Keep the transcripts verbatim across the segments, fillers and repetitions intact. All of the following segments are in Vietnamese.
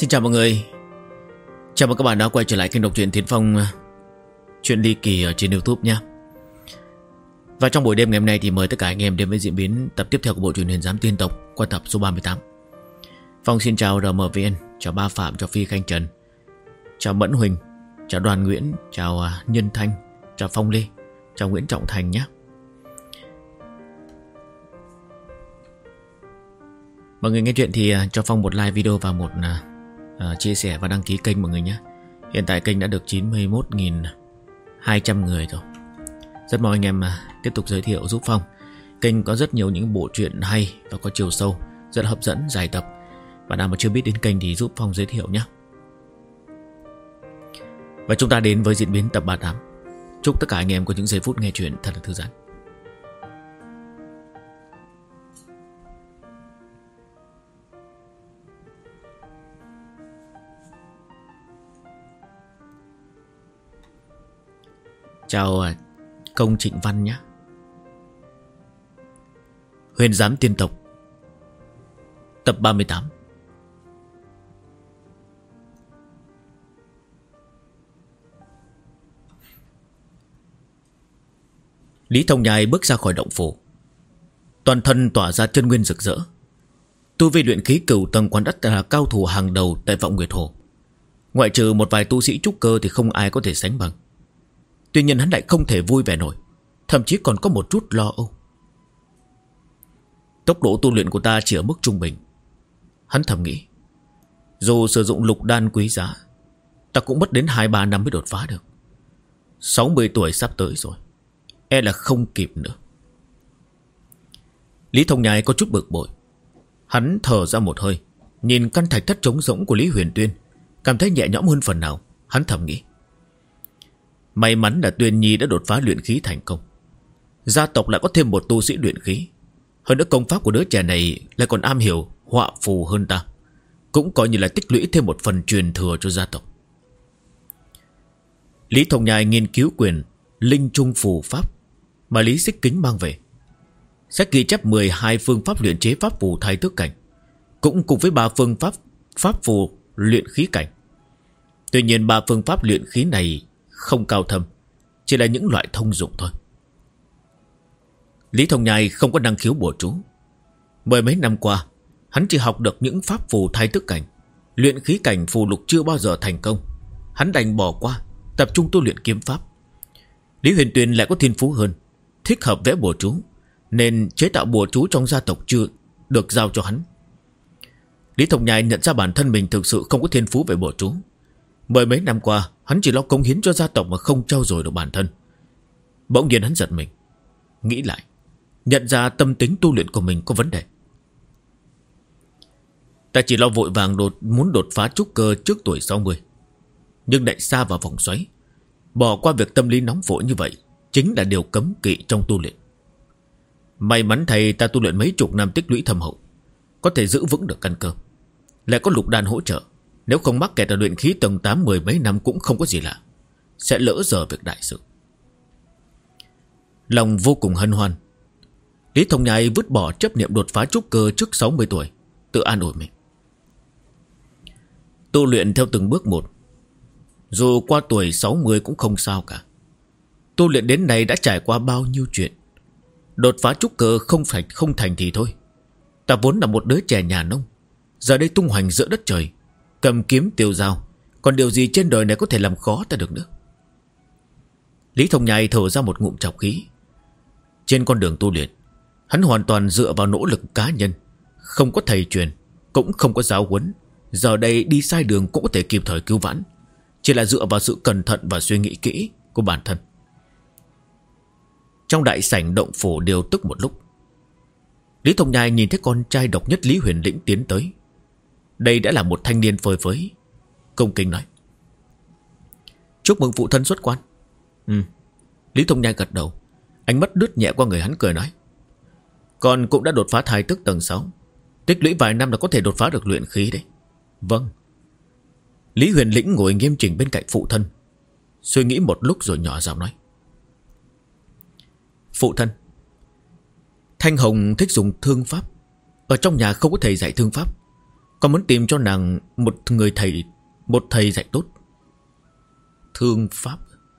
Xin chào mọi người. Chào mừng các bạn đã quay trở lại kênh đọc truyện Tiến Phong, chuyện ly kỳ ở trên YouTube nha. Và trong buổi đêm ngày hôm nay thì mời tất cả anh em đến với diễn biến tập tiếp theo của bộ truyện Huyền Giám Tiên Tộc qua tập số ba mươi tám. Phong xin chào rờ em vê en, chào Ba Phạm, chào Phi Khanh Trần, chào Mẫn Huỳnh, chào Đoàn Nguyễn, chào Nhân Thanh, chào Phong Lê, chào Nguyễn Trọng Thành nhé. Mọi người nghe chuyện thì cho Phong một like video và một uh, chia sẻ và đăng ký kênh mọi người nhé. Hiện tại kênh đã được chín mươi mốt nghìn hai trăm người rồi. Rất mong anh em uh, tiếp tục giới thiệu giúp Phong. Kênh có rất nhiều những bộ truyện hay và có chiều sâu, rất hấp dẫn, dài tập. Bạn nào mà chưa biết đến kênh thì giúp Phong giới thiệu nhé. Và chúng ta đến với diễn biến tập ba mươi tám. Chúc tất cả anh em có những giây phút nghe chuyện thật là thư giãn. Chào Công Trịnh Văn nhé. Huyền Giám Tiên Tộc tập ba mươi tám. Lý Thông Nhai bước ra khỏi động phủ, toàn thân tỏa ra chân nguyên rực rỡ. Tu vi luyện khí cửu tầng quán đất là cao thủ hàng đầu tại Vọng Nguyệt Hồ. Ngoại trừ một vài tu sĩ trúc cơ thì không ai có thể sánh bằng. Tuy nhiên hắn lại không thể vui vẻ nổi, thậm chí còn có một chút lo âu. Tốc độ tu luyện của ta chỉ ở mức trung bình, hắn thầm nghĩ. Dù sử dụng lục đan quý giá, ta cũng mất đến hai ba năm mới đột phá được. Sáu mươi tuổi sắp tới rồi, e là không kịp nữa. Lý Thông Nhai có chút bực bội. Hắn thở ra một hơi, nhìn căn thạch thất trống rỗng của Lý Huyền Tuyên, cảm thấy nhẹ nhõm hơn phần nào. Hắn thầm nghĩ, may mắn là Tuyên Nhi đã đột phá luyện khí thành công. Gia tộc lại có thêm một tu sĩ luyện khí. Hơn nữa công pháp của đứa trẻ này lại còn am hiểu họa phù hơn ta, cũng coi như là tích lũy thêm một phần truyền thừa cho gia tộc. Lý Thông Nhai nghiên cứu quyền Linh Trung Phù Pháp mà Lý Xích Kính mang về. Sách ghi chép mười hai phương pháp luyện chế pháp phù thay thức cảnh, cũng cùng với ba phương pháp pháp phù luyện khí cảnh. Tuy nhiên ba phương pháp luyện khí này không cao thâm, chỉ là những loại thông dụng thôi. Lý Thông Nhai không có năng khiếu bùa chú. Mười mấy năm qua, hắn chỉ học được những pháp phù thay thức cảnh. Luyện khí cảnh phù lục chưa bao giờ thành công. Hắn đành bỏ qua, tập trung tu luyện kiếm pháp. Lý Huyền Tuyên lại có thiên phú hơn, thích hợp vẽ bùa chú, nên chế tạo bùa chú trong gia tộc chưa được giao cho hắn. Lý Thông Nhai nhận ra bản thân mình thực sự không có thiên phú về bùa chú. Mười mấy năm qua, hắn chỉ lo cống hiến cho gia tộc mà không trau dồi được bản thân. Bỗng nhiên hắn giật mình, nghĩ lại, nhận ra tâm tính tu luyện của mình có vấn đề. Ta chỉ lo vội vàng đột muốn đột phá trúc cơ trước tuổi sáu mươi, nhưng lại xa vào vòng xoáy. Bỏ qua việc tâm lý nóng vội như vậy chính là điều cấm kỵ trong tu luyện. May mắn thầy ta tu luyện mấy chục năm tích lũy thâm hậu, có thể giữ vững được căn cơ. Lại có lục đan hỗ trợ, nếu không mắc kẹt ở luyện khí tầng tám mười mấy năm cũng không có gì lạ, sẽ lỡ giờ việc đại sự. Lòng vô cùng hân hoan, Lý Thông Nhai vứt bỏ chấp niệm đột phá trúc cơ trước sáu mươi tuổi, tự an ủi mình. Tu luyện theo từng bước một, dù qua tuổi sáu mươi cũng không sao cả. Tu luyện đến nay đã trải qua bao nhiêu chuyện. Đột phá trúc cơ không phải không thành thì thôi. Ta vốn là một đứa trẻ nhà nông, giờ đây tung hoành giữa đất trời, cầm kiếm tiêu dao, còn điều gì trên đời này có thể làm khó ta được nữa. Lý Thông Nhai thở ra một ngụm trọc khí. Trên con đường tu luyện, hắn hoàn toàn dựa vào nỗ lực cá nhân, không có thầy truyền, cũng không có giáo huấn. Giờ đây đi sai đường cũng có thể kịp thời cứu vãn, chỉ là dựa vào sự cẩn thận và suy nghĩ kỹ của bản thân. Trong đại sảnh động phủ điều tức một lúc, Lý Thông Nhai nhìn thấy con trai độc nhất Lý Huyền Lĩnh tiến tới. Đây đã là một thanh niên phơi phới, cung kính nói: Chúc mừng phụ thân xuất quan. Ừ. Lý Thông Nhai gật đầu, ánh mắt đứt nhẹ qua người hắn, cười nói: Con cũng đã đột phá thai tức tầng sáu, tích lũy vài năm là có thể đột phá được luyện khí đấy. Vâng. Lý Huyền Lĩnh ngồi nghiêm chỉnh bên cạnh phụ thân, suy nghĩ một lúc rồi nhỏ giọng nói: Phụ thân, Thanh Hồng thích dùng thương pháp, ở trong nhà không có thầy dạy thương pháp, Con muốn tìm cho nàng một người thầy, một thầy dạy tốt. Thương pháp.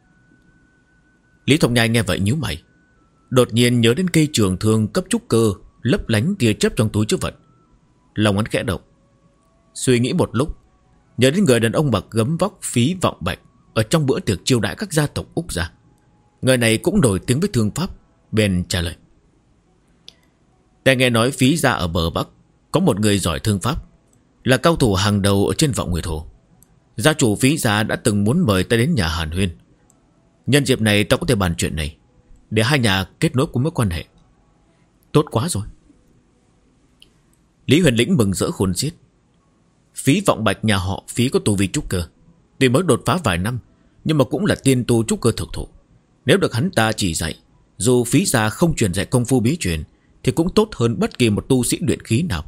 Lý Thông Nhai nghe vậy nhíu mày. Đột nhiên nhớ đến cây trường thương cấp trúc cơ lấp lánh tia chớp trong túi trữ vật. Lòng hắn khẽ động. Suy nghĩ một lúc, nhớ đến người đàn ông mặc gấm vóc Phí Vọng Bạch ở trong bữa tiệc chiêu đãi các gia tộc Úc gia. Người này cũng nổi tiếng với thương pháp, bèn trả lời. Ta nghe nói Phí gia ở bờ Bắc có một người giỏi thương pháp, là cao thủ hàng đầu ở trên Vọng Nguyệt Hồ. Gia chủ Phí gia đã từng muốn mời ta đến nhà hàn huyên. Nhân dịp này ta có thể bàn chuyện này, để hai nhà kết nối cùng mối quan hệ. Tốt quá rồi. Lý Huyền Lĩnh mừng rỡ khôn xiết. Phí Vọng Bạch nhà họ Phí có tu vi trúc cơ, tuy mới đột phá vài năm, nhưng mà cũng là tiên tu trúc cơ thực thụ. Nếu được hắn ta chỉ dạy, dù Phí gia không truyền dạy công phu bí truyền, thì cũng tốt hơn bất kỳ một tu sĩ luyện khí nào.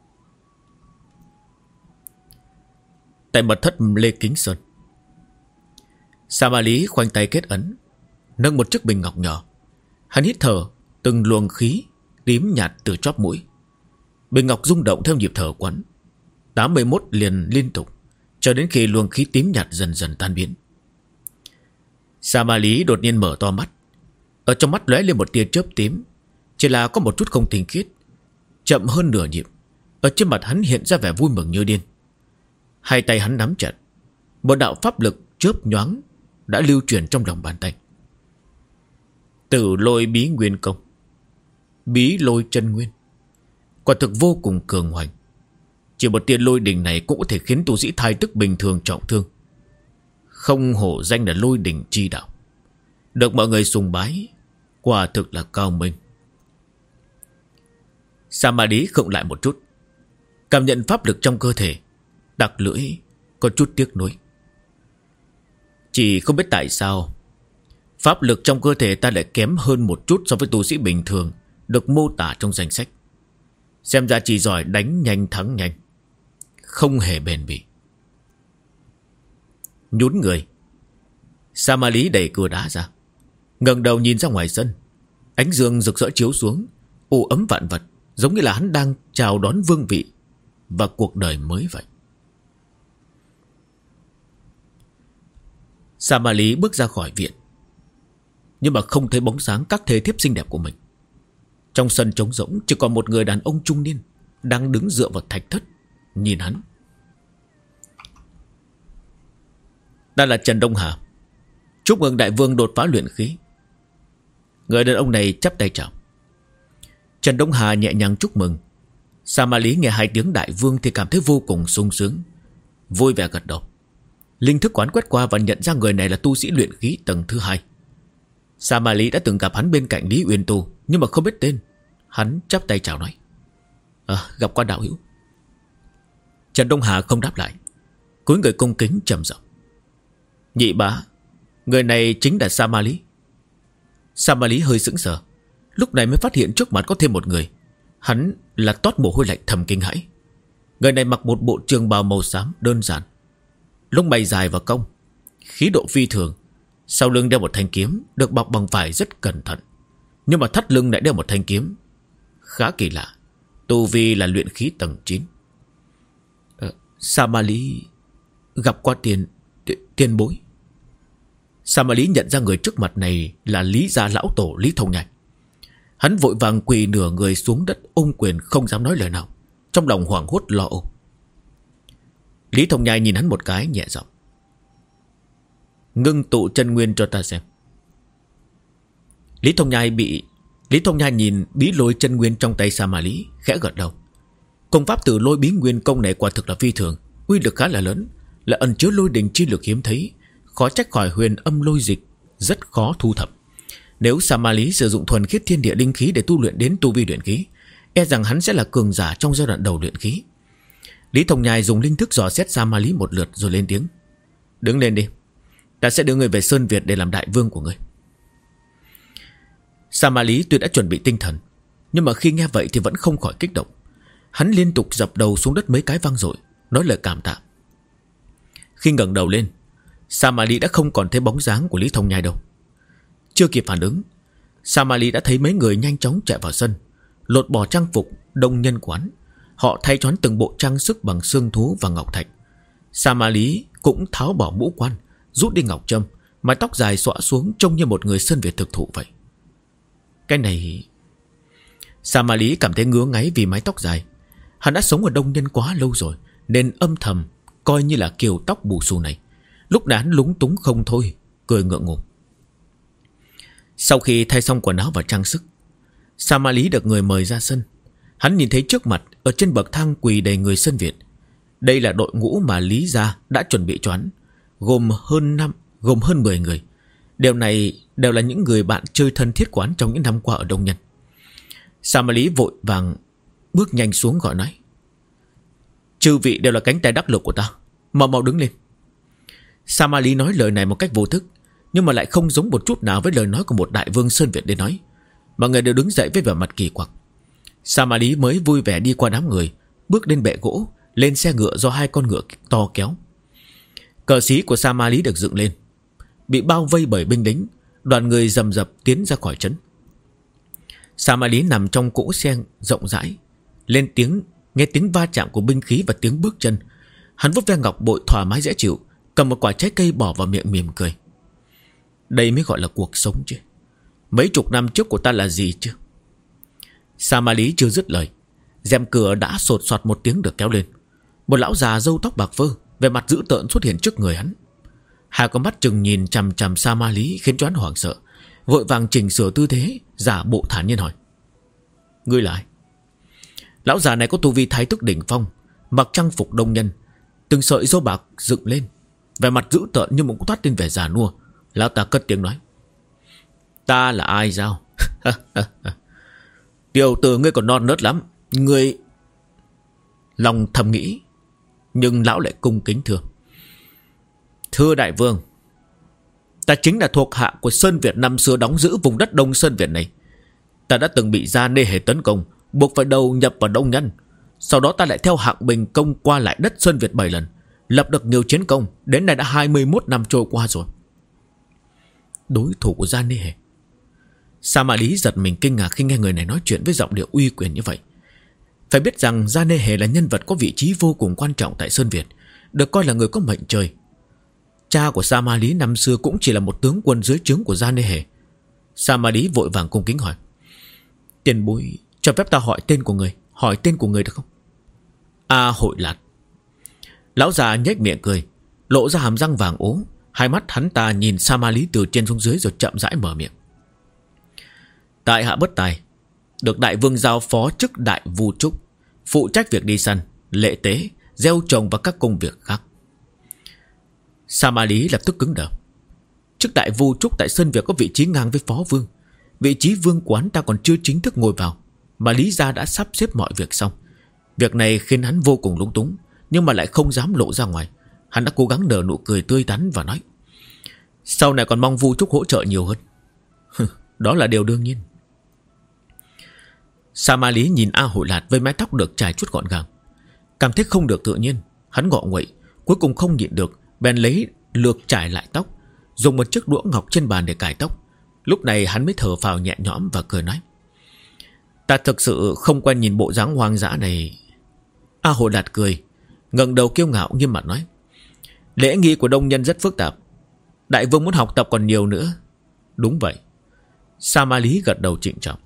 Tại mật thất Lê Kính Sơn, Sa Ma Lý khoanh tay kết ấn, nâng một chiếc bình ngọc nhỏ. Hắn hít thở từng luồng khí tím nhạt từ chóp mũi. Bình ngọc rung động theo nhịp thở quán. Tám mươi mốt liền liên tục, cho đến khi luồng khí tím nhạt dần dần tan biến. Sa Ma Lý đột nhiên mở to mắt. Ở trong mắt lóe lên một tia chớp tím, chỉ là có một chút không tinh khiết. Chậm hơn nửa nhịp, ở trên mặt hắn hiện ra vẻ vui mừng như điên. Hai tay hắn nắm chặt, một đạo pháp lực chớp nhoáng đã lưu truyền trong lòng bàn tay. Tử Lôi Bí Nguyên Công, Bí Lôi Chân Nguyên, quả thực vô cùng cường hoành. Chỉ một tia lôi đỉnh này cũng có thể khiến tu sĩ thai tức bình thường trọng thương. Không hổ danh là lôi đỉnh chi đạo, được mọi người sùng bái, quả thực là cao minh. Sa Ma Lý khựng lại một chút, cảm nhận pháp lực trong cơ thể, đặc lưỡi có chút tiếc nuối. Chỉ không biết tại sao pháp lực trong cơ thể ta lại kém hơn một chút so với tu sĩ bình thường được mô tả trong danh sách. Xem ra chỉ giỏi đánh nhanh thắng nhanh, không hề bền bỉ. Nhún người, Sa Ma Lý đẩy cửa đá ra, ngẩng đầu nhìn ra ngoài sân. Ánh dương rực rỡ chiếu xuống, u ấm vạn vật, giống như là hắn đang chào đón vương vị và cuộc đời mới vậy. Sa Ma Lý bước ra khỏi viện, nhưng mà không thấy bóng sáng các thê thiếp xinh đẹp của mình. Trong sân trống rỗng chỉ còn một người đàn ông trung niên đang đứng dựa vào thạch thất nhìn hắn. Đây là Trần Đông Hà. Chúc mừng đại vương đột phá luyện khí. Người đàn ông này chắp tay chào. Trần Đông Hà nhẹ nhàng chúc mừng. Sa Ma Lý nghe hai tiếng đại vương thì cảm thấy vô cùng sung sướng, vui vẻ gật đầu. Linh thức quán quét qua và nhận ra người này là tu sĩ luyện khí tầng thứ hai. Sa Ma Lý đã từng gặp hắn bên cạnh Lý Uyên Tu, nhưng mà không biết tên. Hắn chắp tay chào nói: à, gặp qua đạo hữu. Trần Đông Hà không đáp lại, cúi người cung kính trầm giọng: nhị bá, người này chính là Sa Ma Lý. Sa Ma Lý hơi sững sờ, lúc này mới phát hiện trước mặt có thêm một người. Hắn là toát mồ hôi lạnh thầm kinh hãi. Người này mặc một bộ trường bào màu xám đơn giản, lông mày dài và cong, khí độ phi thường. Sau lưng đeo một thanh kiếm được bọc bằng vải rất cẩn thận, nhưng mà thắt lưng lại đeo một thanh kiếm khá kỳ lạ. Tu vi là luyện khí tầng chín. ờ, Sa Ma Lý gặp qua tiền tiền bối. Sa Ma Lý nhận ra người trước mặt này là Lý gia lão tổ Lý Thông Nhai. Hắn vội vàng quỳ nửa người xuống đất ôm quyền, không dám nói lời nào, trong lòng hoảng hốt lo âu. Lý Thông Nhai nhìn hắn một cái, nhẹ giọng: ngưng tụ chân nguyên cho ta xem. Lý Thông Nhai bị Lý Thông Nhai nhìn bí lôi chân nguyên trong tay Sa Ma Lý, khẽ gật đầu. Công pháp Tử Lôi Bí Nguyên Công này quả thực là phi thường, uy lực khá là lớn, là ẩn chứa lôi đình chi lực hiếm thấy, khó trách khỏi huyền âm lôi dịch rất khó thu thập. Nếu Sa Ma Lý sử dụng thuần khiết thiên địa linh khí để tu luyện đến tu vi luyện khí, e rằng hắn sẽ là cường giả trong giai đoạn đầu luyện khí. Lý Thông Nhai dùng linh thức dò xét Sa Ma Lý một lượt rồi lên tiếng: đứng lên đi, ta sẽ đưa người về Sơn Việt để làm đại vương của ngươi. Sa Ma Lý tuy đã chuẩn bị tinh thần, nhưng mà khi nghe vậy thì vẫn không khỏi kích động. Hắn liên tục dập đầu xuống đất mấy cái vang dội, nói lời cảm tạ. Khi ngẩng đầu lên, Sa Ma Lý đã không còn thấy bóng dáng của Lý Thông Nhai đâu. Chưa kịp phản ứng, Sa Ma Lý đã thấy mấy người nhanh chóng chạy vào sân, lột bỏ trang phục đông nhân quán. Họ thay choán từng bộ trang sức bằng xương thú và ngọc thạch. Sa Ma Lý cũng tháo bỏ mũ quan, rút đi ngọc trâm, mái tóc dài xõa xuống trông như một người Sơn Việt thực thụ vậy. Cái này... Sa Ma Lý cảm thấy ngứa ngáy vì mái tóc dài. Hắn đã sống ở Đông Nhân quá lâu rồi, nên âm thầm coi như là kiều tóc bù xù này. Lúc này hắn lúng túng không thôi, cười ngượng ngùng. Sau khi thay xong quần áo và trang sức, Sa Ma Lý được người mời ra sân. Hắn nhìn thấy trước mặt, ở trên bậc thang quỳ đầy người Sơn Việt. Đây là đội ngũ mà Lý gia đã chuẩn bị cho hắn, gồm hơn năm, gồm hơn mười người. Điều này đều là những người bạn chơi thân thiết của hắn trong những năm qua ở Đông Nhân. Sa Ma Lý vội vàng bước nhanh xuống gọi nói: chư vị đều là cánh tay đắc lực của ta, mau mau đứng lên. Sa Ma Lý nói lời này một cách vô thức, nhưng mà lại không giống một chút nào với lời nói của một đại vương Sơn Việt để nói. Mọi người đều đứng dậy với vẻ mặt kỳ quặc. Sa Ma Lý mới vui vẻ đi qua đám người, bước lên bệ gỗ, lên xe ngựa do hai con ngựa to kéo. Cờ xí của Sa Ma Lý được dựng lên, bị bao vây bởi binh lính. Đoàn người rầm rập tiến ra khỏi trấn. Sa Ma Lý nằm trong cỗ xe rộng rãi, lên tiếng nghe tiếng va chạm của binh khí và tiếng bước chân. Hắn vuốt ve ngọc bội thoải mái dễ chịu, cầm một quả trái cây bỏ vào miệng mỉm cười. Đây mới gọi là cuộc sống chứ. Mấy chục năm trước của ta là gì chứ? Sa Ma Lý chưa dứt lời, rèm cửa đã sột soạt một tiếng được kéo lên. Một lão già râu tóc bạc phơ, vẻ mặt dữ tợn xuất hiện trước người hắn. Hai con mắt chừng nhìn chằm chằm Sa Ma Lý khiến cho hắn hoảng sợ, vội vàng chỉnh sửa tư thế, giả bộ thản nhiên hỏi: ngươi là ai? Lão già này có tu vi thái túc đỉnh phong, mặc trang phục Đông Nhân, từng sợi râu bạc dựng lên, vẻ mặt dữ tợn nhưng cũng toát lên vẻ già nua. Lão ta cất tiếng nói: ta là ai sao? Tiểu tử ngươi còn non nớt lắm. Ngươi... Lòng thầm nghĩ, nhưng lão lại cung kính thưa: thưa đại vương, ta chính là thuộc hạ của Sơn Việt năm xưa đóng giữ vùng đất Đông Sơn Việt này. Ta đã từng bị Gia Nê Hề tấn công, buộc phải đầu nhập vào Đông Nhân. Sau đó ta lại theo hạng bình công qua lại đất Sơn Việt bảy lần, lập được nhiều chiến công. Đến nay đã hai mươi mốt năm trôi qua rồi. Đối thủ của Gia Nê Hề? Sa Ma Lý giật mình kinh ngạc khi nghe người này nói chuyện với giọng điệu uy quyền như vậy. Phải biết rằng Gia Nê Hề là nhân vật có vị trí vô cùng quan trọng tại Sơn Việt, được coi là người có mệnh trời. Cha của Sa Ma Lý năm xưa cũng chỉ là một tướng quân dưới trướng của Gia Nê Hề. Sa Ma Lý vội vàng cung kính hỏi: tiền bối cho phép ta hỏi tên của người, hỏi tên của người được không? A Hội Lạt. Lão già nhếch miệng cười, lộ ra hàm răng vàng ố. Hai mắt hắn ta nhìn Sa Ma Lý từ trên xuống dưới rồi chậm rãi mở miệng: tại hạ bất tài, được đại vương giao phó chức đại vu trúc, phụ trách việc đi săn, lễ tế, gieo trồng và các công việc khác. Sa Ma Lý lập tức cứng đờ. Chức đại vu trúc tại Sơn Việt có vị trí ngang với phó vương. Vị trí vương quán ta còn chưa chính thức ngồi vào, mà Lý gia đã sắp xếp mọi việc xong. Việc này khiến hắn vô cùng lúng túng, nhưng mà lại không dám lộ ra ngoài. Hắn đã cố gắng nở nụ cười tươi tắn và nói: sau này còn mong vu trúc hỗ trợ nhiều hơn. Đó là điều đương nhiên. Sa Ma Lý nhìn A Hội Lạt với mái tóc được chải chút gọn gàng, cảm thấy không được tự nhiên. Hắn ngọ nguậy, cuối cùng không nhịn được, bèn lấy lược chải lại tóc, dùng một chiếc đũa ngọc trên bàn để cài tóc. Lúc này hắn mới thở phào nhẹ nhõm và cười nói: ta thực sự không quen nhìn bộ dáng hoang dã này. A Hội Lạt cười, ngẩng đầu kiêu ngạo nghiêm mặt nói: lễ nghi của Đông Nhân rất phức tạp, đại vương muốn học tập còn nhiều nữa. Đúng vậy. Sa Ma Lý gật đầu trịnh trọng.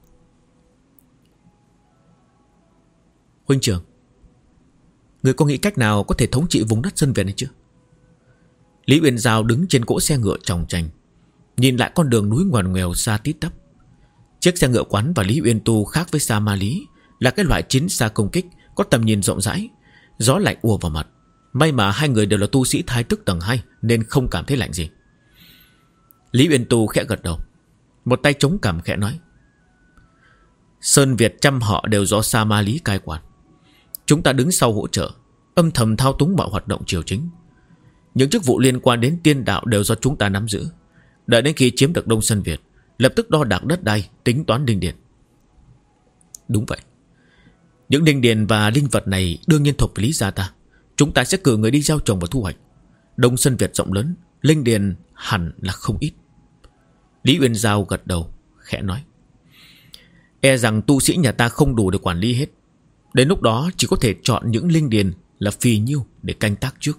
Huynh trưởng, người có nghĩ cách nào có thể thống trị vùng đất Sơn Việt này chưa? Lý Uyên Giao đứng trên cỗ xe ngựa tròng trành, nhìn lại con đường núi ngoằn ngoèo xa tít tắp. Chiếc xe ngựa quán và Lý Uyên Tu khác với Sa Ma Lý, là cái loại chiến xa công kích, có tầm nhìn rộng rãi. Gió lạnh ùa vào mặt. May mà hai người đều là tu sĩ thái tức tầng hai, nên không cảm thấy lạnh gì. Lý Uyên Tu khẽ gật đầu, một tay chống cằm khẽ nói: Sơn Việt trăm họ đều do Sa Ma Lý cai quản. Chúng ta đứng sau hỗ trợ, âm thầm thao túng mọi hoạt động triều chính. Những chức vụ liên quan đến tiên đạo đều do chúng ta nắm giữ. Đợi đến khi chiếm được Đông Sơn Việt, lập tức đo đạc đất đai, tính toán đinh điền. Đúng vậy. Những đinh điền và linh vật này đương nhiên thuộc về Lý gia ta. Chúng ta sẽ cử người đi gieo trồng và thu hoạch. Đông Sơn Việt rộng lớn, linh điền hẳn là không ít. Lý Uyên Giao gật đầu, khẽ nói: E rằng tu sĩ nhà ta không đủ để quản lý hết. Đến lúc đó chỉ có thể chọn những linh điền là phì nhiêu để canh tác trước.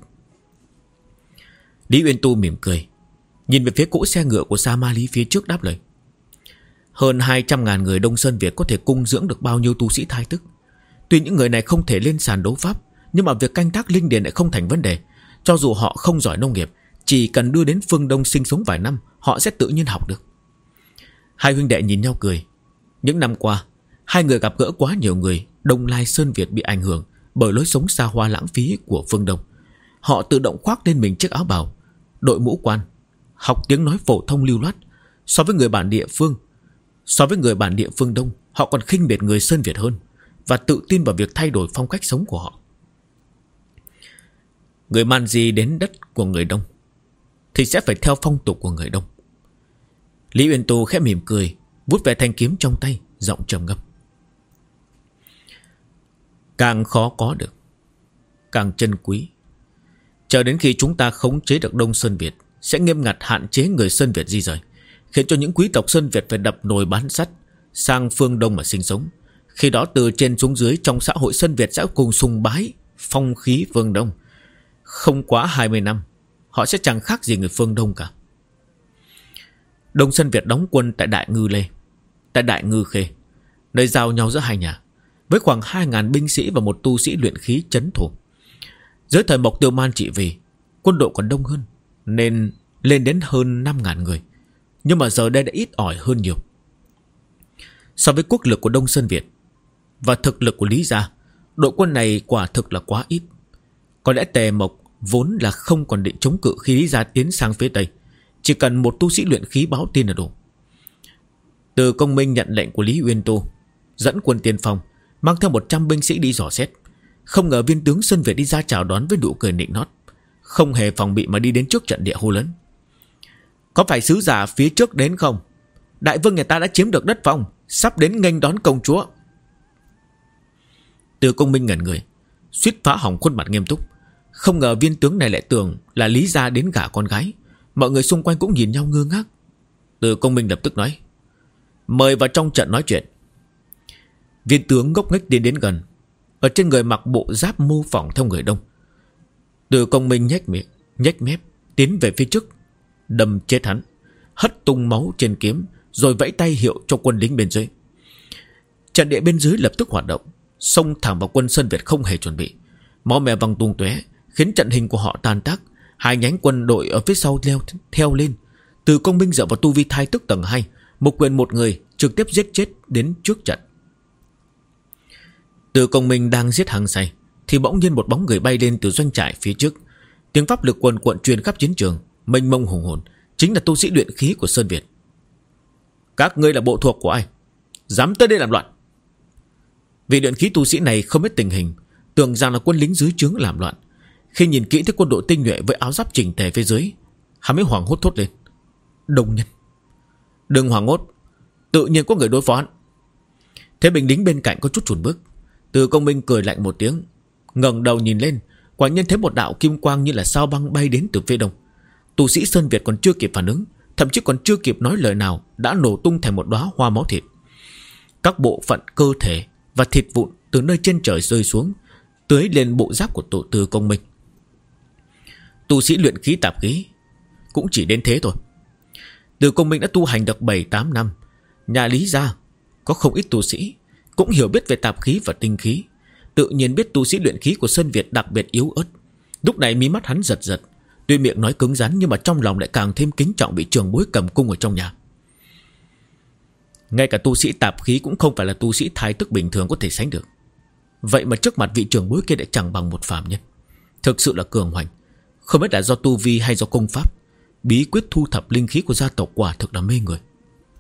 Lý Uyên Tu mỉm cười, nhìn về phía cỗ xe ngựa của Sa Ma Lý phía trước đáp lời. Hơn hai trăm ngàn người Đông Sơn Việt có thể cung dưỡng được bao nhiêu tu sĩ thai tức. Tuy những người này không thể lên sàn đấu pháp, nhưng mà việc canh tác linh điền lại không thành vấn đề. Cho dù họ không giỏi nông nghiệp, chỉ cần đưa đến phương Đông sinh sống vài năm, họ sẽ tự nhiên học được. Hai huynh đệ nhìn nhau cười. Những năm qua, hai người gặp gỡ quá nhiều người Đông Lai Sơn Việt bị ảnh hưởng bởi lối sống xa hoa lãng phí của phương Đông. Họ tự động khoác lên mình chiếc áo bào, đội mũ quan, học tiếng nói phổ thông lưu loát. So với người bản địa phương So với người bản địa phương Đông, họ còn khinh biệt người Sơn Việt hơn, và tự tin vào việc thay đổi phong cách sống của họ. Người Man Di đến đất của người Đông thì sẽ phải theo phong tục của người Đông. Lý Uyên Tu khẽ mỉm cười, vuốt về thanh kiếm trong tay, giọng trầm ngâm. Càng khó có được, càng chân quý. Chờ đến khi chúng ta khống chế được Đông Sơn Việt, sẽ nghiêm ngặt hạn chế người Sơn Việt di rời, khiến cho những quý tộc Sơn Việt phải đập nồi bán sắt sang phương Đông mà sinh sống. Khi đó từ trên xuống dưới trong xã hội Sơn Việt sẽ cùng sùng bái phong khí phương Đông. Không quá hai mươi năm, họ sẽ chẳng khác gì người phương Đông cả. Đông Sơn Việt đóng quân tại Đại Ngư Lê, tại Đại Ngư Khê, nơi giao nhau giữa hai nhà, với khoảng hai ngàn binh sĩ và một tu sĩ luyện khí trấn thủ. Dưới thời Mộc Tiêu Man trị vì, quân đội còn đông hơn, nên lên đến hơn năm ngàn người. Nhưng mà giờ đây đã ít ỏi hơn nhiều. So với quốc lực của Đông Sơn Việt và thực lực của Lý Gia, đội quân này quả thực là quá ít. Có lẽ Tề Mộc vốn là không còn định chống cự khi Lý Gia tiến sang phía Tây. Chỉ cần một tu sĩ luyện khí báo tin là đủ. Từ Công Minh nhận lệnh của Lý Uyên Tu, dẫn quân tiên phong, mang theo một trăm binh sĩ đi dò xét. Không ngờ viên tướng Sơn Việt đi ra chào đón với nụ cười nịnh nót, không hề phòng bị mà đi đến trước trận địa hô lớn. Có phải sứ giả phía trước đến không? Đại vương nhà ta đã chiếm được đất Phong, sắp đến nghênh đón công chúa. Từ Công Minh ngẩn người, suýt phá hỏng khuôn mặt nghiêm túc. Không ngờ viên tướng này lại tưởng là Lý Gia đến gả con gái. Mọi người xung quanh cũng nhìn nhau ngơ ngác. Từ Công Minh lập tức nói, mời vào trong trận nói chuyện. Viên tướng ngốc nghếch tiến đến gần, ở trên người mặc bộ giáp mô phỏng theo người Đông. Từ Công Minh nhếch miệng, nhếch mép, tiến về phía trước, đâm chết hắn, hất tung máu trên kiếm, rồi vẫy tay hiệu cho quân lính bên dưới. Trận địa bên dưới lập tức hoạt động, xông thẳng vào quân Sơn Việt không hề chuẩn bị. Máu me văng tung tóe, khiến trận hình của họ tan tác. Hai nhánh quân đội ở phía sau leo theo lên. Từ Công Minh dựa vào tu vi thai tức tầng hai, một quyền một người trực tiếp giết chết đến trước trận. Từ Công Minh đang giết hăng say thì bỗng nhiên một bóng người bay lên từ doanh trại phía trước. Tiếng pháp lực quần quận truyền khắp chiến trường, mênh mông hùng hồn, chính là tu sĩ luyện khí của Sơn Việt. Các ngươi là bộ thuộc của ai, dám tới đây làm loạn? Vị luyện khí tu sĩ này không biết tình hình, tưởng rằng là quân lính dưới trướng làm loạn. Khi nhìn kỹ thấy quân đội tinh nhuệ với áo giáp chỉnh tề phía dưới, hắn mới hoảng hốt thốt lên, đông nhân. Đừng hoảng hốt, tự nhiên có người đối phó hắn. Thế binh lính bên cạnh có chút chùn bước. Từ Công Minh cười lạnh một tiếng, ngẩng đầu nhìn lên, quả nhiên thấy một đạo kim quang như là sao băng bay đến từ phía đông. Tu sĩ Sơn Việt còn chưa kịp phản ứng, thậm chí còn chưa kịp nói lời nào, đã nổ tung thành một đóa hoa máu thịt. Các bộ phận cơ thể và thịt vụn từ nơi trên trời rơi xuống, tưới lên bộ giáp của tổ Từ Công Minh. Tu sĩ luyện khí tạp khí cũng chỉ đến thế thôi. Từ Công Minh đã tu hành được bảy tám năm. Nhà Lý Gia có không ít tu sĩ, cũng hiểu biết về tạp khí và tinh khí. Tự nhiên biết tu sĩ luyện khí của Sơn Việt đặc biệt yếu ớt. Lúc này mí mắt hắn giật giật, tuy miệng nói cứng rắn nhưng mà trong lòng lại càng thêm kính trọng vị trưởng bối cầm cung ở trong nhà. Ngay cả tu sĩ tạp khí cũng không phải là tu sĩ thái tức bình thường có thể sánh được. Vậy mà trước mặt vị trưởng bối kia lại chẳng bằng một phàm nhân. Thực sự là cường hoành. Không biết là do tu vi hay do công pháp, bí quyết thu thập linh khí của gia tộc quả thực là mê người.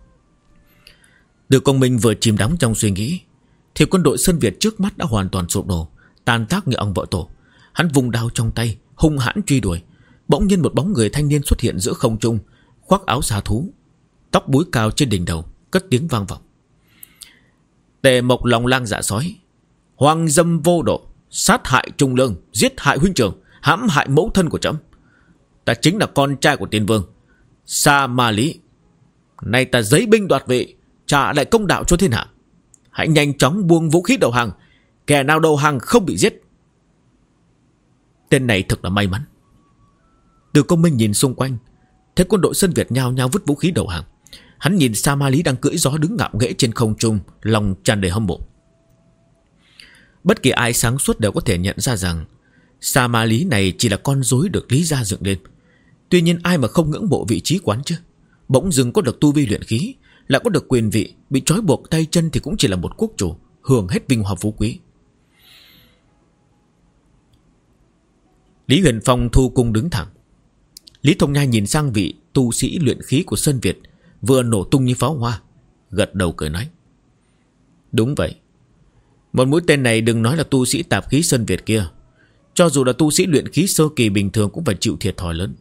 Từ Công Minh vừa chìm đắm trong suy nghĩ thì quân đội Sơn Việt trước mắt đã hoàn toàn sụp đổ, tan tác như ông vợ tổ. Hắn vùng đao trong tay, hung hãn truy đuổi. Bỗng nhiên một bóng người thanh niên xuất hiện giữa không trung, khoác áo xà thú, tóc búi cao trên đỉnh đầu, cất tiếng vang vọng. Tề Mộc lòng lang dạ sói, hoang dâm vô độ, sát hại trung lương, giết hại huynh trưởng, hãm hại mẫu thân của trẫm. Ta chính là con trai của Tiên Vương Sa Ma Lý. Nay ta giấy binh đoạt vị, trả lại công đạo cho thiên hạ. Hãy nhanh chóng buông vũ khí đầu hàng, Kẻ nào đầu hàng không bị giết. Tên này thật là may mắn. Từ Công Minh nhìn xung quanh, thấy quân đội Sơn Việt nhao nhao vứt vũ khí đầu hàng. Hắn nhìn Sa Ma Lý đang cưỡi gió đứng ngạo nghễ trên không trung, lòng tràn đầy hâm mộ. Bất kỳ ai sáng suốt đều có thể nhận ra rằng Sa Ma Lý này chỉ là con rối được Lý gia dựng lên. Tuy nhiên ai mà không ngưỡng mộ vị trí quán chứ. Bỗng dưng có được tu vi luyện khí, lại có được quyền vị, bị trói buộc tay chân thì cũng chỉ là một quốc chủ, hưởng hết vinh hoa phú quý. Lý Huyền Phong thu cung đứng thẳng. Lý Thông Nhai nhìn sang vị tu sĩ luyện khí của Sơn Việt vừa nổ tung như pháo hoa, gật đầu cười nói: Đúng vậy. Một mũi tên này đừng nói là tu sĩ tạp khí Sơn Việt kia, cho dù là tu sĩ luyện khí sơ kỳ bình thường cũng phải chịu thiệt thòi lớn.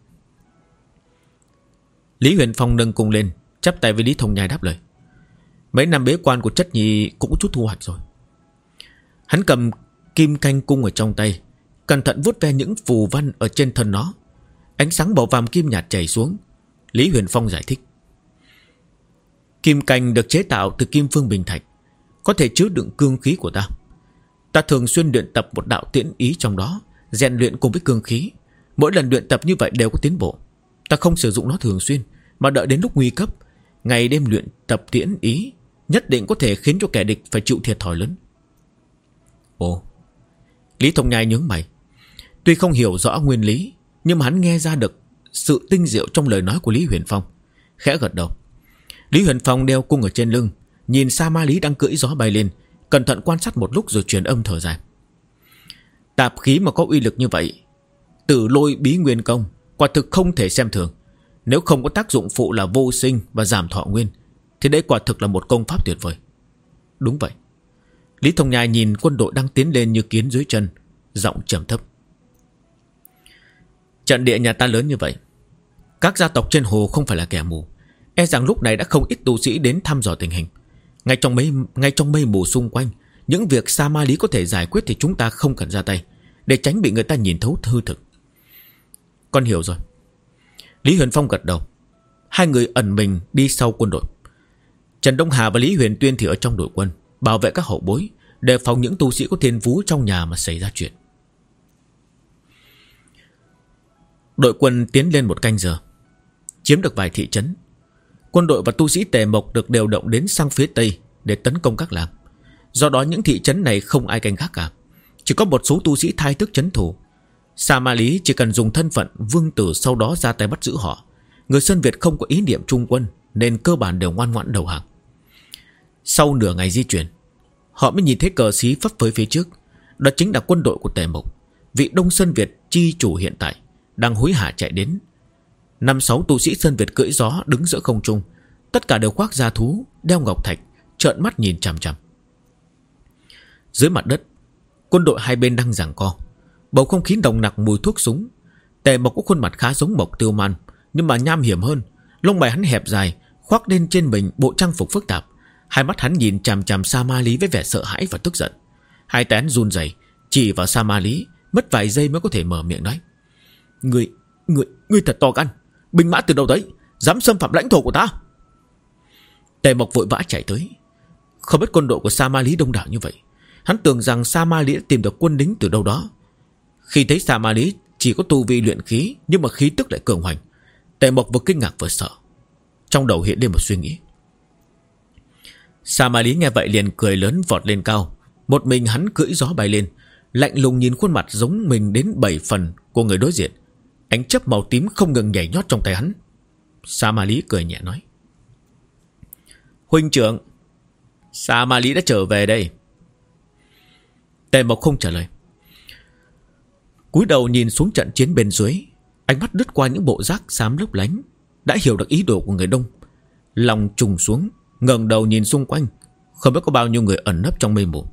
Lý Huyền Phong nâng cung lên, chắp tay với Lý Thông Nhai đáp lời: Mấy năm bế quan của chất nhi cũng có chút thu hoạch rồi. Hắn cầm kim canh cung ở trong tay, cẩn thận vuốt ve những phù văn ở trên thân nó. Ánh sáng màu vàng kim nhạt chảy xuống. Lý Huyền Phong giải thích: Kim canh được chế tạo từ kim phương bình thạch, có thể chứa đựng cương khí của ta. Ta thường xuyên luyện tập một đạo tiễn ý trong đó, rèn luyện cùng với cương khí. Mỗi lần luyện tập như vậy đều có tiến bộ. Ta không sử dụng nó thường xuyên, mà đợi đến lúc nguy cấp, ngày đêm luyện tập tiễn ý, nhất định có thể khiến cho kẻ địch phải chịu thiệt thòi lớn. Ồ. Lý Thông Nhai nhướng mày. Tuy không hiểu rõ nguyên lý, nhưng mà hắn nghe ra được sự tinh diệu trong lời nói của Lý Huyền Phong, khẽ gật đầu. Lý Huyền Phong đeo cung ở trên lưng, nhìn Sa Ma Lý đang cưỡi gió bay lên, cẩn thận quan sát một lúc rồi truyền âm thở dài: Tạp khí mà có uy lực như vậy, Tử Lôi Bí Nguyên Công quả thực không thể xem thường. Nếu không có tác dụng phụ là vô sinh và giảm thọ nguyên, thì đây quả thực là một công pháp tuyệt vời. Đúng vậy. Lý Thông Nhai nhìn quân đội đang tiến lên như kiến dưới chân, giọng trầm thấp: Trận địa nhà ta lớn như vậy, các gia tộc trên hồ không phải là kẻ mù, e rằng lúc này đã không ít tu sĩ đến thăm dò tình hình. Ngay trong mây, ngay trong mây mù xung quanh, những việc Sa Ma Lý có thể giải quyết thì chúng ta không cần ra tay, để tránh bị người ta nhìn thấu hư thực. Con hiểu rồi. Lý Huyền Phong gật đầu. Hai người ẩn mình đi sau quân đội. Trần Đông Hà và Lý Huyền Tuyên thì ở trong đội quân, bảo vệ các hậu bối, đề phòng những tu sĩ có thiên phú trong nhà mà xảy ra chuyện. Đội quân tiến lên một canh giờ, chiếm được vài thị trấn. Quân đội và tu sĩ Tề Mộc được điều động đến sang phía tây để tấn công các làng. Do đó những thị trấn này không ai canh gác cả, chỉ có một số tu sĩ thay thức trấn thủ. Sa Ma Lý chỉ cần dùng thân phận vương tử, sau đó ra tay bắt giữ họ. Người Sơn Việt không có ý niệm trung quân, nên cơ bản đều ngoan ngoãn đầu hàng. Sau nửa ngày di chuyển, họ mới nhìn thấy cờ xí phấp phới phía trước. Đó chính là quân đội của Tề Mộc, vị Đông Sơn Việt chi chủ hiện tại, đang hối hả chạy đến. Năm sáu tu sĩ Sơn Việt cưỡi gió đứng giữa không trung, tất cả đều khoác da thú, đeo ngọc thạch, trợn mắt nhìn chằm chằm. Dưới mặt đất, quân đội hai bên đang giằng co, bầu không khí nồng nặc mùi thuốc súng. Tề Mộc có khuôn mặt khá giống Mộc Tiêu Man, nhưng mà nham hiểm hơn. Lông mày hắn hẹp dài, khoác lên trên mình bộ trang phục phức tạp. Hai mắt hắn nhìn chằm chằm Sa Ma Lý với vẻ sợ hãi và tức giận. Hai tay hắn run rẩy, chỉ vào Sa Ma Lý, mất vài giây mới có thể mở miệng nói: Người, người, người thật to gan, binh mã từ đâu đấy, dám xâm phạm lãnh thổ của ta? Tề Mộc vội vã chạy tới. Không biết quân đội của Sa Ma Lý đông đảo như vậy, hắn tưởng rằng Sa Ma Lý đã tìm được quân lính từ đâu đó. Khi thấy Sa Ma Lý chỉ có tu vi luyện khí, nhưng mà khí tức lại cường hoành, Tề Mộc vừa kinh ngạc vừa sợ. Trong đầu hiện lên một suy nghĩ. Sa Ma Lý nghe vậy liền cười lớn, vọt lên cao. Một mình hắn cưỡi gió bay lên, lạnh lùng nhìn khuôn mặt giống mình đến bảy phần của người đối diện. Ánh chớp màu tím không ngừng nhảy nhót trong tay hắn. Sa Ma Lý cười nhẹ nói: Huynh trưởng, Sa Ma Lý đã trở về đây. Tề Mộc không trả lời, cúi đầu nhìn xuống trận chiến bên dưới. Ánh mắt đứt qua những bộ rác xám lấp lánh, đã hiểu được ý đồ của người Đông. Lòng trùng xuống, ngẩng đầu nhìn xung quanh, không biết có bao nhiêu người ẩn nấp trong mây mù.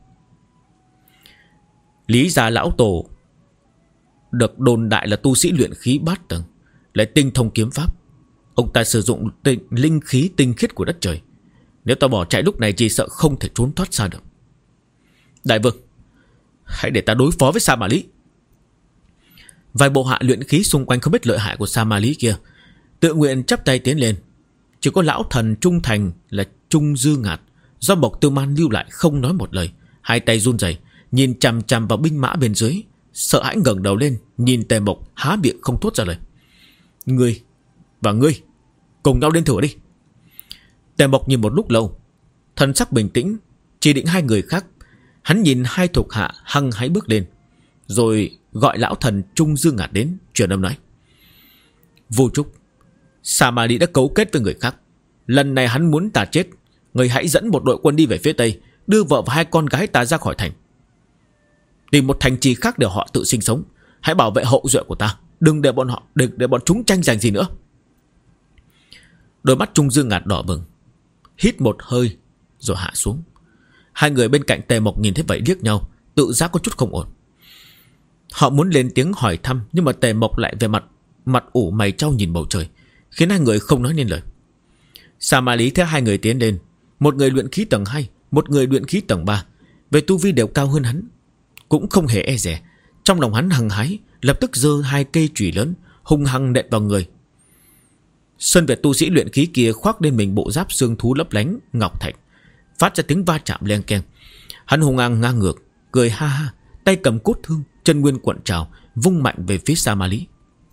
Lý gia lão tổ được đồn đại là tu sĩ luyện khí bát tầng, lại tinh thông kiếm pháp. Ông ta sử dụng tinh, linh khí tinh khiết của đất trời. Nếu ta bỏ chạy lúc này chỉ sợ không thể trốn thoát xa được. Đại vương, hãy để ta đối phó với Sa Ma Lý. Vài bộ hạ luyện khí xung quanh không biết lợi hại của Sa Ma Lý kia tự nguyện chắp tay tiến lên. Chỉ có lão thần trung thành là Trung Dư Ngạt, do Mộc Tư Man lưu lại, không nói một lời, hai tay run rẩy, nhìn chằm chằm vào binh mã bên dưới, sợ hãi ngẩng đầu lên, nhìn Tề Mộc há miệng không thốt ra lời. Ngươi và ngươi cùng nhau lên thử đi. Tề Mộc nhìn một lúc lâu, thần sắc bình tĩnh, chỉ định hai người khác. Hắn nhìn hai thuộc hạ hăng hái bước lên, rồi gọi lão thần Trung Dương Ngạt đến, truyền âm nói: Vô Trúc, Sa Ma Lý đã cấu kết với người khác. Lần này hắn muốn ta chết. Người hãy dẫn một đội quân đi về phía tây, đưa vợ và hai con gái ta ra khỏi thành, tìm một thành trì khác để họ tự sinh sống. Hãy bảo vệ hậu duệ của ta, đừng để bọn họ đừng để bọn chúng tranh giành gì nữa. Đôi mắt Trung Dương Ngạt đỏ bừng, hít một hơi rồi hạ xuống. Hai người bên cạnh Tề Mộc nhìn thấy vậy liếc nhau, tự giác có chút không ổn. Họ muốn lên tiếng hỏi thăm, nhưng mà Tề Mộc lại về mặt Mặt ủ mày trao nhìn bầu trời, khiến hai người không nói nên lời. Sa Ma Lý theo hai người tiến lên, một người luyện khí tầng hai, một người luyện khí tầng ba, về tu vi đều cao hơn hắn, cũng không hề e dè. Trong lòng hắn hăng hái, lập tức giơ hai cây chùy lớn hung hăng nện vào người. Sơn Việt tu sĩ luyện khí kia khoác lên mình bộ giáp xương thú lấp lánh ngọc thạch, phát ra tiếng va chạm len keng. Hắn hung hăng ngang ngược, cười ha ha, tay cầm cốt thương, chân nguyên cuộn trào, vung mạnh về phía Sa Ma Lý.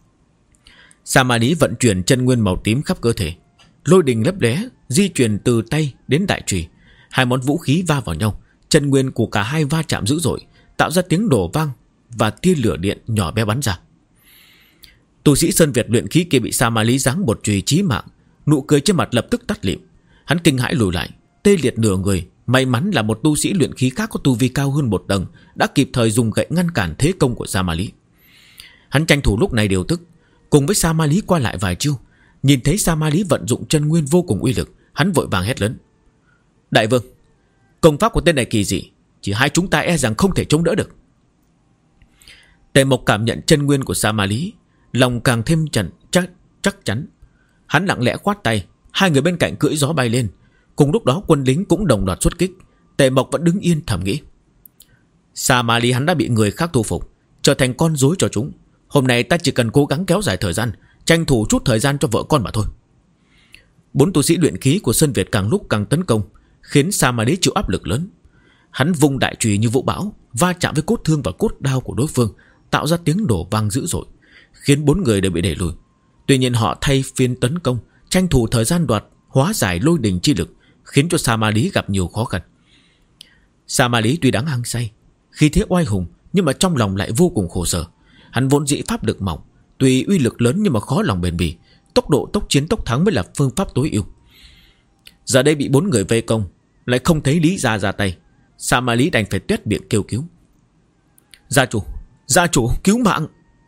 Sa Ma Lý vận chuyển chân nguyên màu tím khắp cơ thể, lôi đình lấp lóe, di chuyển từ tay đến đại chùy. Hai món vũ khí va vào nhau, chân nguyên của cả hai va chạm dữ dội, tạo ra tiếng nổ vang và tia lửa điện nhỏ bé bắn ra. Tu sĩ Sơn Việt luyện khí kia bị Sa Ma Lý giáng một chùy chí mạng, nụ cười trên mặt lập tức tắt lịm. Hắn kinh hãi lùi lại, tê liệt nửa người. May mắn là một tu sĩ luyện khí khác có tu vi cao hơn một tầng đã kịp thời dùng gậy ngăn cản thế công của Sa Ma Lý. Hắn tranh thủ lúc này điều tức, cùng với Sa Ma Lý qua lại vài chiêu. Nhìn thấy Sa Ma Lý vận dụng chân nguyên vô cùng uy lực, hắn vội vàng hét lớn: Đại vương, công pháp của tên này kỳ dị, chỉ hai chúng ta e rằng không thể chống đỡ được. Tề Mộc cảm nhận chân nguyên của Sa Ma Lý, lòng càng thêm chần chắc chắc chắn. Hắn lặng lẽ khoát tay, hai người bên cạnh cưỡi gió bay lên. Cùng lúc đó quân lính cũng đồng loạt xuất kích. Tề Mộc vẫn đứng yên thầm nghĩ: Sa Ma Lý hắn đã bị người khác thu phục, trở thành con rối cho chúng. Hôm nay ta chỉ cần cố gắng kéo dài thời gian, tranh thủ chút thời gian cho vợ con mà thôi. Bốn tu sĩ luyện khí của Sơn Việt càng lúc càng tấn công, khiến Sa Ma Lý chịu áp lực lớn. Hắn vung đại chùy như vũ bão, va chạm với cốt thương và cốt đao của đối phương, tạo ra tiếng nổ vang dữ dội, khiến bốn người đều bị đẩy lùi. Tuy nhiên họ thay phiên tấn công, tranh thủ thời gian đoạt, hóa giải lôi đình chi lực, khiến cho Sa Ma Lý gặp nhiều khó khăn. Sa Ma Lý tuy đáng hăng say, khí thế oai hùng, nhưng mà trong lòng lại vô cùng khổ sở. Hắn vốn dĩ pháp lực mỏng, tuy uy lực lớn nhưng mà khó lòng bền bỉ. Tốc độ tốc chiến tốc thắng mới là phương pháp tối ưu. Giờ đây bị bốn người vây công, lại không thấy Lý Gia ra tay. Sa Ma Lý đành phải tuét miệng kêu cứu: Gia chủ, gia chủ, cứu mạng!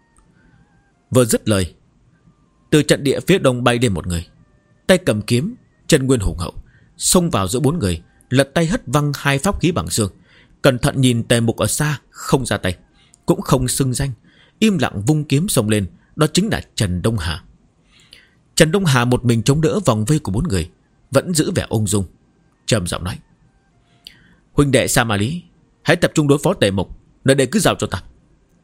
Vừa dứt lời, từ trận địa phía đông bay lên một người, tay cầm kiếm, chân nguyên hùng hậu, xông vào giữa bốn người, lật tay hất văng hai pháp khí bằng xương. Cẩn thận nhìn Tề Mục ở xa, không ra tay, cũng không xưng danh, im lặng vung kiếm xông lên. Đó chính là Trần Đông Hà. Trần Đông Hà một mình chống đỡ vòng vây của bốn người, vẫn giữ vẻ ung dung, trầm giọng nói: Huynh đệ Sa Ma Lý, hãy tập trung đối phó Tề Mục, nơi đây cứ giao cho ta.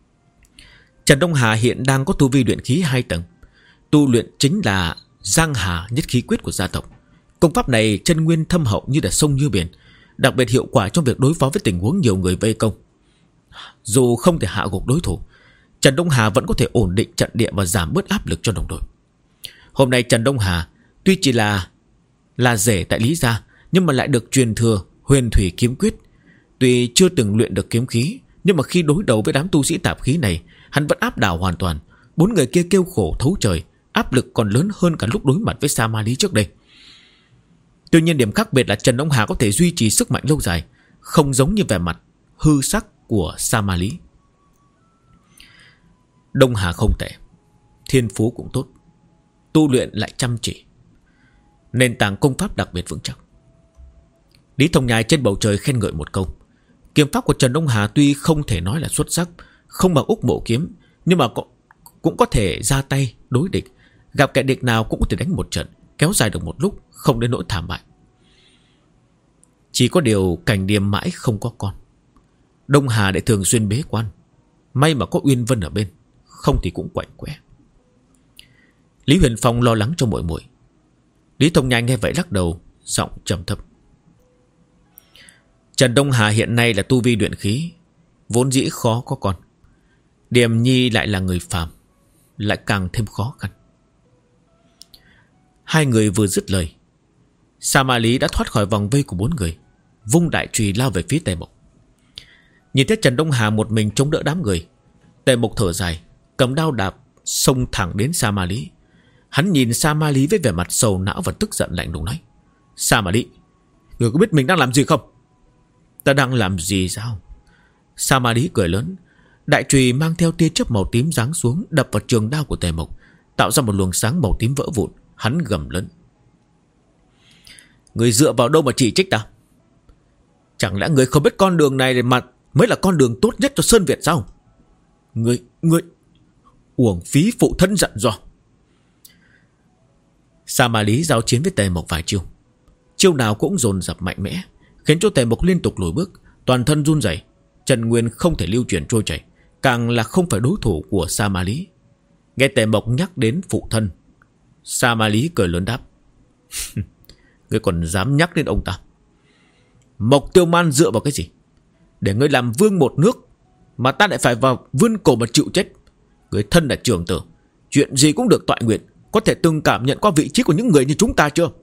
Trần Đông Hà hiện đang có tu vi luyện khí hai tầng, tu luyện chính là Giang Hà Nhất Khí Quyết của gia tộc. Công pháp này chân nguyên thâm hậu như là sông như biển, đặc biệt hiệu quả trong việc đối phó với tình huống nhiều người vây công. Dù không thể hạ gục đối thủ, Trần Đông Hà vẫn có thể ổn định trận địa và giảm bớt áp lực cho đồng đội. Hôm nay Trần Đông Hà tuy chỉ là là rể tại Lý Gia, nhưng mà lại được truyền thừa Huyền Thủy Kiếm Quyết. Tuy chưa từng luyện được kiếm khí, nhưng mà khi đối đầu với đám tu sĩ tạp khí này, hắn vẫn áp đảo hoàn toàn. Bốn người kia kêu khổ thấu trời, áp lực còn lớn hơn cả lúc đối mặt với Sa Ma Lý trước đây. Tuy nhiên điểm khác biệt là Trần Đông Hà có thể duy trì sức mạnh lâu dài, không giống như vẻ mặt hư sắc của Sa Ma Lý. Đông Hà không tệ, thiên phú cũng tốt, tu luyện lại chăm chỉ, nền tảng công pháp đặc biệt vững chắc. Lý Thông Nhai trên bầu trời khen ngợi một câu. Kiếm pháp của Trần Đông Hà tuy không thể nói là xuất sắc, không bằng Úc Mộ Kiếm, nhưng mà cũng có thể ra tay đối địch, gặp kẻ địch nào cũng có thể đánh một trận, kéo dài được một lúc, không đến nỗi thảm bại. Chỉ có điều Cảnh Điềm mãi không có con, Đông Hà lại thường xuyên bế quan. May mà có Uyên Vân ở bên, không thì cũng quạnh quẽ. Lý Huyền Phong lo lắng cho muội muội. Lý Thông Nhai nghe vậy lắc đầu, giọng trầm thấp: Trần Đông Hà hiện nay là tu vi luyện khí, vốn dĩ khó có con. Điềm Nhi lại là người phàm, lại càng thêm khó khăn. Hai người vừa dứt lời, Sa Ma Lý đã thoát khỏi vòng vây của bốn người, vung đại chùy lao về phía Tề Mộc. Nhìn thấy Trần Đông Hà một mình chống đỡ đám người, Tề Mộc thở dài, cầm đao đạp xông thẳng đến Sa Ma Lý. Hắn nhìn Sa Ma Lý với vẻ mặt sầu não và tức giận lạnh lùng nói: Sa Ma Lý, người có biết mình đang làm gì không? Ta đang làm gì sao? Sa Ma Lý cười lớn, đại chùy mang theo tia chớp màu tím giáng xuống, đập vào trường đao của Tề Mộc, tạo ra một luồng sáng màu tím vỡ vụn. Hắn gầm lớn: Người dựa vào đâu mà chỉ trích ta? Chẳng lẽ người không biết con đường này mà mới là con đường tốt nhất cho Sơn Việt sao? Người, người uổng phí phụ thân dặn dò. Sa Ma Lý giao chiến với Tề Mộc vài chiêu, chiêu nào cũng dồn dập mạnh mẽ, khiến cho Tề Mộc liên tục lùi bước, toàn thân run rẩy, chân nguyên không thể lưu chuyển trôi chảy, càng là không phải đối thủ của Sa Ma Lý. Nghe Tề Mộc nhắc đến phụ thân, Sa Ma Lý cười lớn đáp: Ngươi còn dám nhắc đến ông ta? Mộc Tiêu Man dựa vào cái gì để ngươi làm vương một nước mà ta lại phải vào vươn cổ mà chịu chết? Ngươi thân là trưởng tử, chuyện gì cũng được toại nguyện, có thể từng cảm nhận qua vị trí của những người như chúng ta chưa?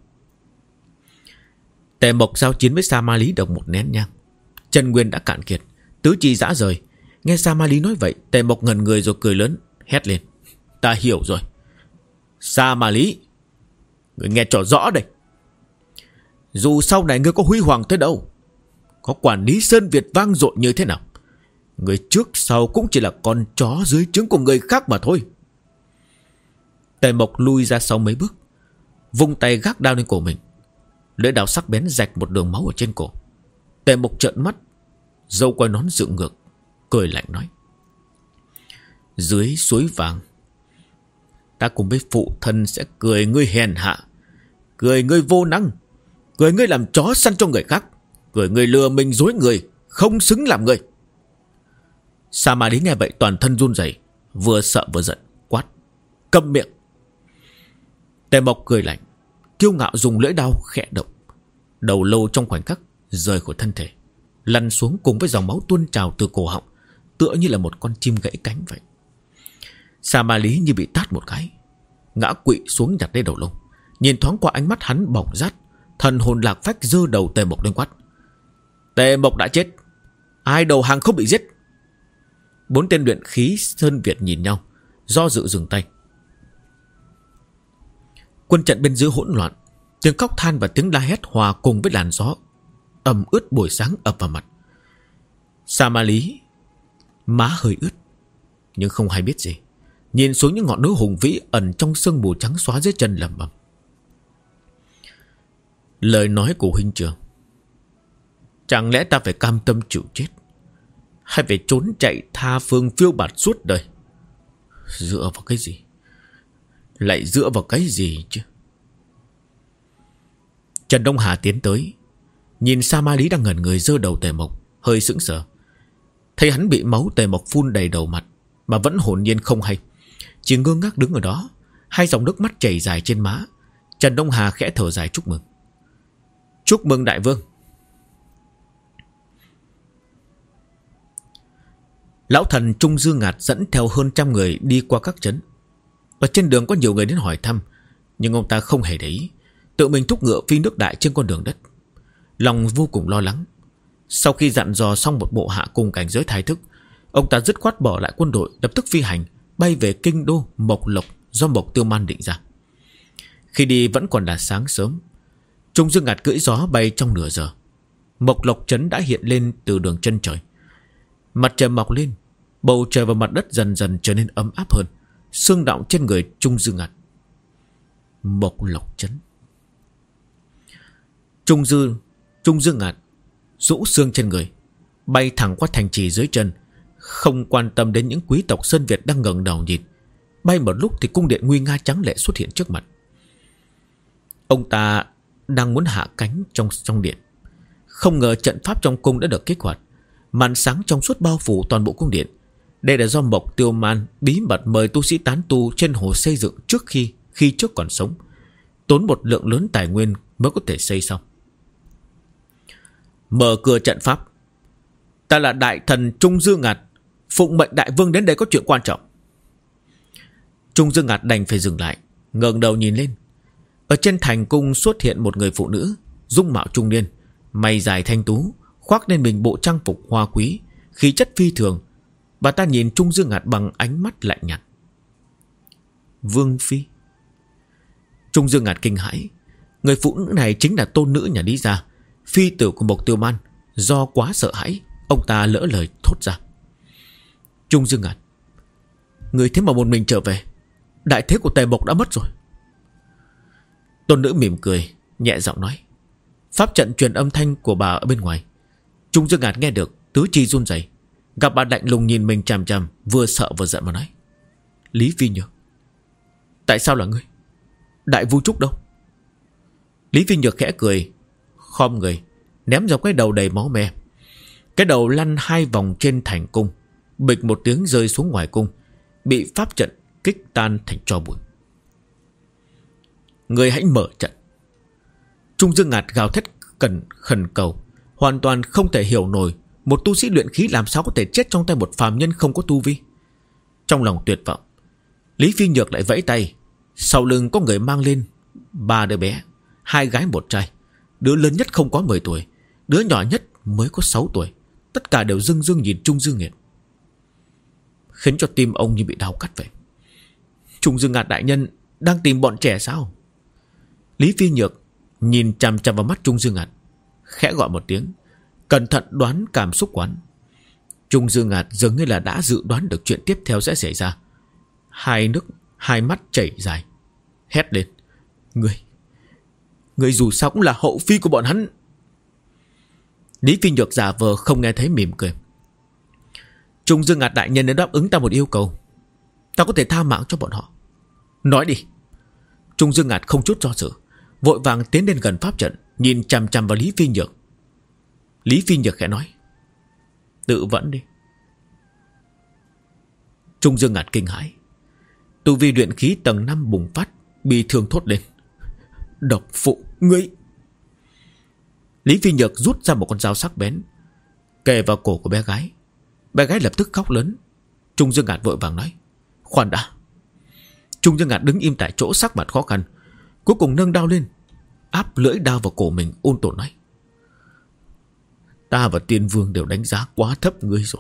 Tề Mộc giao chiến với Sa Ma Lý được một nén nhang, chân nguyên đã cạn kiệt, tứ chi rã rời. Nghe Sa Ma Lý nói vậy, Tề Mộc ngẩn người rồi cười lớn, hét lên: Ta hiểu rồi. Sa Ma Lý, ngươi nghe cho rõ đây. Dù sau này ngươi có huy hoàng tới đâu, có quản lý Sơn Việt vang dội như thế nào, người trước sau cũng chỉ là con chó dưới trứng của người khác mà thôi. Tề Mộc lui ra sau mấy bước, vung tay gác đao lên cổ mình. Lưỡi đao sắc bén rạch một đường máu ở trên cổ. Tề Mộc trợn mắt, râu quai nón dựng ngược, cười lạnh nói: Dưới suối vàng, ta cùng với phụ thân sẽ cười ngươi hèn hạ, cười ngươi vô năng, cười ngươi làm chó săn cho người khác, cười ngươi lừa mình dối người, không xứng làm người. Sa Ma Lý nghe vậy toàn thân run rẩy, vừa sợ vừa giận, quát: Câm miệng. Tề Mộc cười lạnh, kiêu ngạo dùng lưỡi đao khẽ động, đầu lâu trong khoảnh khắc rời khỏi thân thể, lăn xuống cùng với dòng máu tuôn trào từ cổ họng, tựa như là một con chim gãy cánh vậy. Sa Ma Lý như bị tát một cái, ngã quỵ xuống nhặt lấy đầu lâu. Nhìn thoáng qua ánh mắt hắn bỏng rát, thần hồn lạc phách giơ đầu Tề Mộc lên quát: Tề Mộc đã chết, ai đầu hàng không bị giết? Bốn tên luyện khí Sơn Việt nhìn nhau, do dự dừng tay. Quân trận bên dưới hỗn loạn, tiếng khóc than và tiếng la hét hòa cùng với làn gió ẩm ướt buổi sáng ập vào mặt. Sa Ma Lý má hơi ướt, nhưng không hay biết gì, nhìn xuống những ngọn núi hùng vĩ ẩn trong sương mù trắng xóa dưới chân lẩm bẩm: Lời nói của huynh trưởng, chẳng lẽ ta phải cam tâm chịu chết, hay phải trốn chạy tha phương phiêu bạt suốt đời? Dựa vào cái gì? Lại dựa vào cái gì chứ? Trần Đông Hà tiến tới, nhìn Sa Ma Lý đang ngẩn người giơ đầu Tề Mộc, hơi sững sờ. Thấy hắn bị máu Tề Mộc phun đầy đầu mặt mà vẫn hồn nhiên không hay, chỉ ngơ ngác đứng ở đó, hai dòng nước mắt chảy dài trên má. Trần Đông Hà khẽ thở dài chúc mừng: Chúc mừng đại vương. Lão thần Trung Dương Ngạt dẫn theo hơn trăm người đi qua các trấn. Ở trên đường có nhiều người đến hỏi thăm, nhưng ông ta không hề để ý, tự mình thúc ngựa phi nước đại trên con đường đất. Lòng vô cùng lo lắng. Sau khi dặn dò xong một bộ hạ cùng cảnh giới thái thức, ông ta dứt khoát bỏ lại quân đội, lập tức phi hành bay về kinh đô Mộc Lộc do Mộc Tiêu Man định ra. Khi đi vẫn còn là sáng sớm. Trung Dương Ngạt cưỡi gió bay trong nửa giờ. Mộc Lộc trấn đã hiện lên từ đường chân trời. Mặt trời mọc lên, bầu trời và mặt đất dần dần trở nên ấm áp hơn, sương đọng trên người Trung Dương Ngạt. Mộc Lộc trấn. Trung Dư Trung Dương Ngạt rũ xương trên người, bay thẳng qua thành trì dưới chân, không quan tâm đến những quý tộc Sơn Việt đang ngẩng đầu nhìn. Bay một lúc thì cung điện nguy nga trắng lệ xuất hiện trước mặt. Ông ta đang muốn hạ cánh trong trong điện, không ngờ trận pháp trong cung đã được kích hoạt, màn sáng trong suốt bao phủ toàn bộ cung điện. Đây là do Mộc Tiêu Man bí mật mời tu sĩ tán tu trên hồ xây dựng trước khi khi trước còn sống, tốn một lượng lớn tài nguyên mới có thể xây xong. Mở cửa trận pháp. Ta là đại thần Trung Dương Ngạt, phụng mệnh đại vương đến đây có chuyện quan trọng. Trung Dương Ngạt đành phải dừng lại, ngẩng đầu nhìn lên. Ở trên thành cung xuất hiện một người phụ nữ, dung mạo trung niên, mày dài thanh tú, khoác lên mình bộ trang phục hoa quý, khí chất phi thường. Bà ta nhìn Trung Dương Ngạt bằng ánh mắt lạnh nhạt. Vương phi. Trung Dương Ngạt kinh hãi. Người phụ nữ này chính là tôn nữ nhà Lý gia, phi tử của Mộc Tiêu Man. Do quá sợ hãi, ông ta lỡ lời thốt ra. Trung Dương Ngạt, người thế mà một mình trở về, đại thế của Tề Mộc đã mất rồi. Tôn nữ mỉm cười, nhẹ giọng nói. Pháp trận truyền âm thanh của bà ở bên ngoài. Trung Dương Ngạt nghe được, tứ chi run rẩy. Gặp bà lạnh lùng nhìn mình chằm chằm, vừa sợ vừa giận mà nói. Lý Phi Nhược, tại sao là ngươi? Đại Vu Trúc đâu? Lý Phi Nhược khẽ cười, khom người, ném dọc cái đầu đầy máu me. Cái đầu lăn hai vòng trên thành cung, bịch một tiếng rơi xuống ngoài cung, bị pháp trận kích tan thành tro bụi. Người hãy mở trận. Trung Dương Ngạt gào thét cần khẩn cầu, hoàn toàn không thể hiểu nổi một tu sĩ luyện khí làm sao có thể chết trong tay một phàm nhân không có tu vi. Trong lòng tuyệt vọng, Lý Phi Nhược lại vẫy tay. Sau lưng có người mang lên ba đứa bé, hai gái một trai. Đứa lớn nhất không quá mười tuổi, đứa nhỏ nhất mới có sáu tuổi. Tất cả đều rưng rưng nhìn Trung Dương Ngạt, khiến cho tim ông như bị đau cắt vậy. Trung Dương Ngạt đại nhân đang tìm bọn trẻ sao? Lý Phi Nhược nhìn chằm chằm vào mắt Trung Dương Ngạt, khẽ gọi một tiếng, cẩn thận đoán cảm xúc quán. Trung Dương Ngạt dường như là đã dự đoán được chuyện tiếp theo sẽ xảy ra. Hai nước Hai mắt chảy dài, hét lên. Ngươi Ngươi dù sao cũng là hậu phi của bọn hắn. Lý Phi Nhược giả vờ không nghe thấy, mỉm cười. Trung Dương Ngạt đại nhân đã đáp ứng ta một yêu cầu. Ta có thể tha mạng cho bọn họ. Nói đi. Trung Dương Ngạt không chút do dự, vội vàng tiến đến gần pháp trận, nhìn chằm chằm vào Lý Phi Nhược. Lý Phi Nhược khẽ nói. Tự vẫn đi. Trung Dương Ngạt kinh hãi. Tu vi luyện khí tầng năm bùng phát, bị thương thốt lên. Độc phụ, ngươi! Lý Phi Nhược rút ra một con dao sắc bén, kề vào cổ của bé gái. Bé gái lập tức khóc lớn. Trung Dương Ngạt vội vàng nói. Khoan đã. Trung Dương Ngạt đứng im tại chỗ, sắc mặt khó khăn, cuối cùng nâng đao lên, áp lưỡi đao vào cổ mình, ôn tồn nói. Ta và Tiên Vương đều đánh giá quá thấp ngươi rồi.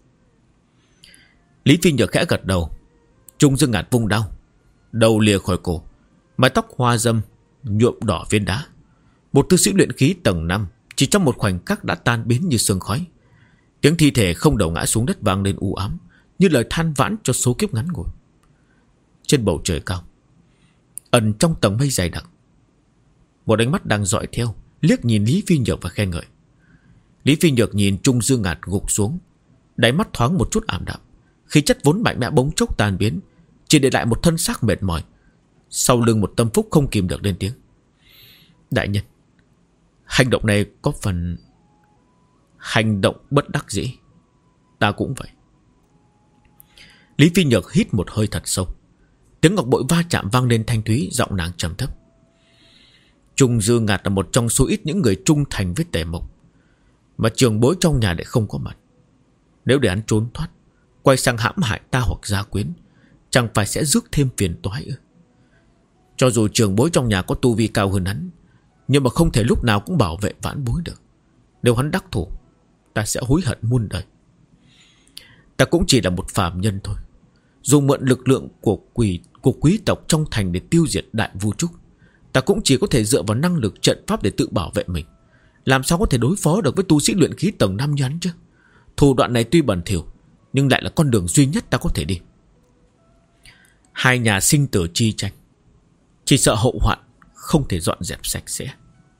Lý Phi Nhược khẽ gật đầu. Trung Dương Ngạt vung đao, đầu lìa khỏi cổ, mái tóc hoa râm nhuộm đỏ viên đá. Một tu sĩ luyện khí tầng năm chỉ trong một khoảnh khắc đã tan biến như sương khói. Tiếng thi thể không đầu ngã xuống đất vang lên u ám, như lời than vãn cho số kiếp ngắn ngủi. Trên bầu trời cao, ẩn trong tầng mây dày đặc, một ánh mắt đang dõi theo, liếc nhìn Lý Phi Nhược và khen ngợi. Lý Phi Nhược nhìn Trung Dương Ngạt gục xuống, đáy mắt thoáng một chút ảm đạm. Khí chất vốn mạnh mẽ bỗng chốc tan biến, chỉ để lại một thân xác mệt mỏi. Sau lưng một tâm phúc không kìm được lên tiếng. Đại nhân, hành động này có phần hành động bất đắc dĩ. Ta cũng vậy. Lý Phi Nhược hít một hơi thật sâu. Tiếng ngọc bội va chạm vang lên thanh thúy, giọng nàng trầm thấp. Trung Dương Ngạt là một trong số ít những người trung thành với Tề Mộc, mà trường bối trong nhà lại không có mặt. Nếu để hắn trốn thoát, quay sang hãm hại ta hoặc gia quyến, chẳng phải sẽ rước thêm phiền toái ư? Cho dù trường bối trong nhà có tu vi cao hơn hắn, nhưng mà không thể lúc nào cũng bảo vệ vãn bối được. Nếu hắn đắc thủ, ta sẽ hối hận muôn đời. Ta cũng chỉ là một phàm nhân thôi, dùng mượn lực lượng của quỷ của quý tộc trong thành để tiêu diệt Đại Vu Trúc. Ta cũng chỉ có thể dựa vào năng lực trận pháp để tự bảo vệ mình. Làm sao có thể đối phó được với tu sĩ luyện khí tầng năm như hắn chứ? Thủ đoạn này tuy bẩn thỉu, nhưng lại là con đường duy nhất ta có thể đi. Hai nhà sinh tử chi tranh, chỉ sợ hậu hoạn không thể dọn dẹp sạch sẽ.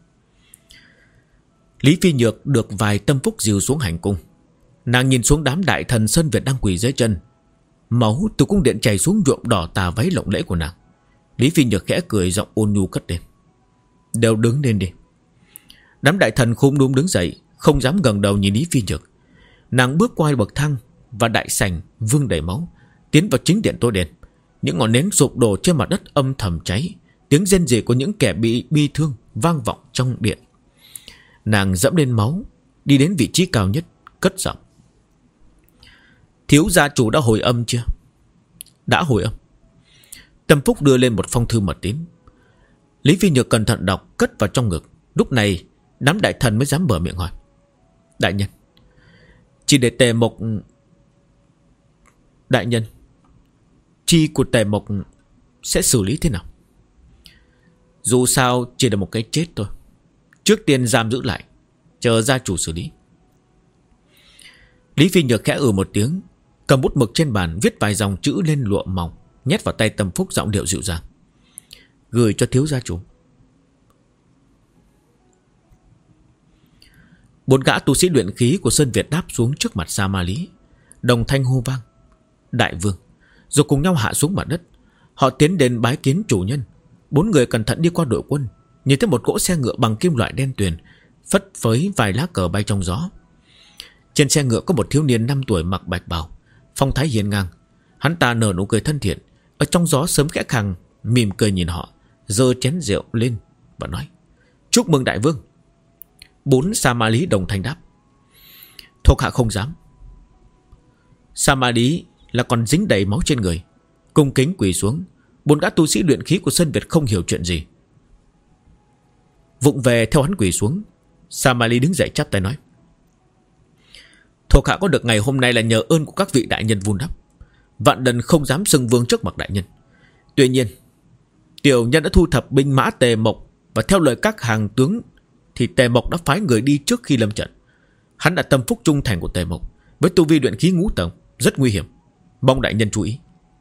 Lý Phi Nhược được vài tâm phúc dìu xuống hành cung. Nàng nhìn xuống đám đại thần Sơn Việt đang quỳ dưới chân. Máu từ cung điện chảy xuống nhuộm đỏ tà váy lộng lẫy của nàng. Lý Phi Nhược khẽ cười, giọng ôn nhu cất lên. Đều đứng lên đi. Đám đại thần khum đúm đứng dậy, không dám ngẩng đầu nhìn Lý Phi Nhược. Nàng bước qua bậc thang và đại sảnh vương đầy máu, tiến vào chính điện tối đen. Những ngọn nến sụp đổ trên mặt đất âm thầm cháy, tiếng rên rỉ của những kẻ bị bi thương vang vọng trong điện. Nàng dẫm lên máu, đi đến vị trí cao nhất, cất giọng: Thiếu gia chủ đã hồi âm chưa? Đã hồi âm. Tâm Phúc đưa lên một phong thư mật tín. Lý Phi Nhược cẩn thận đọc, cất vào trong ngực. Lúc này đám đại thần mới dám mở miệng hỏi: Đại nhân, chỉ để Tề Mộc... Đại nhân, chi của Tề Mộc sẽ xử lý thế nào? Dù sao chỉ là một cái chết thôi. Trước tiên giam giữ lại, chờ gia chủ xử lý. Lý Phi Nhược khẽ ừ một tiếng, cầm bút mực trên bàn viết vài dòng chữ lên lụa mỏng, nhét vào tay Tâm Phúc, giọng điệu dịu dàng: Gửi cho thiếu gia chủ. Bốn gã tu sĩ luyện khí của Sơn Việt đáp xuống trước mặt Sa Ma Lý, đồng thanh hô vang: Đại vương! Rồi cùng nhau hạ xuống mặt đất. Họ tiến đến bái kiến chủ nhân. Bốn người cẩn thận đi qua đội quân, nhìn thấy một cỗ xe ngựa bằng kim loại đen tuyền, phất phới vài lá cờ bay trong gió. Trên xe ngựa có một thiếu niên năm tuổi mặc bạch bào, phong thái hiên ngang. Hắn ta nở nụ cười thân thiện, ở trong gió sớm khẽ khàng mỉm cười nhìn họ, giơ chén rượu lên và nói: Chúc mừng đại vương. Bốn Sa Ma Lý đồng thanh đáp: Thuộc hạ không dám. Sa Ma Lý là còn dính đầy máu trên người, cung kính quỳ xuống. Bốn gã tu sĩ luyện khí của Sơn Việt không hiểu chuyện gì, vụng về theo hắn quỳ xuống. Sa Ma Lý đứng dậy chắp tay nói: Thuộc hạ có được ngày hôm nay là nhờ ơn của các vị đại nhân vun đắp, vạn lần không dám xưng vương trước mặt đại nhân. Tuy nhiên tiểu nhân đã thu thập binh mã Tề Mộc, và theo lời các hàng tướng thì Tề Mộc đã phái người đi trước khi lâm trận. Hắn là tâm phúc trung thành của Tề Mộc, với tu vi luyện khí ngũ tầng, rất nguy hiểm, mong đại nhân chú ý.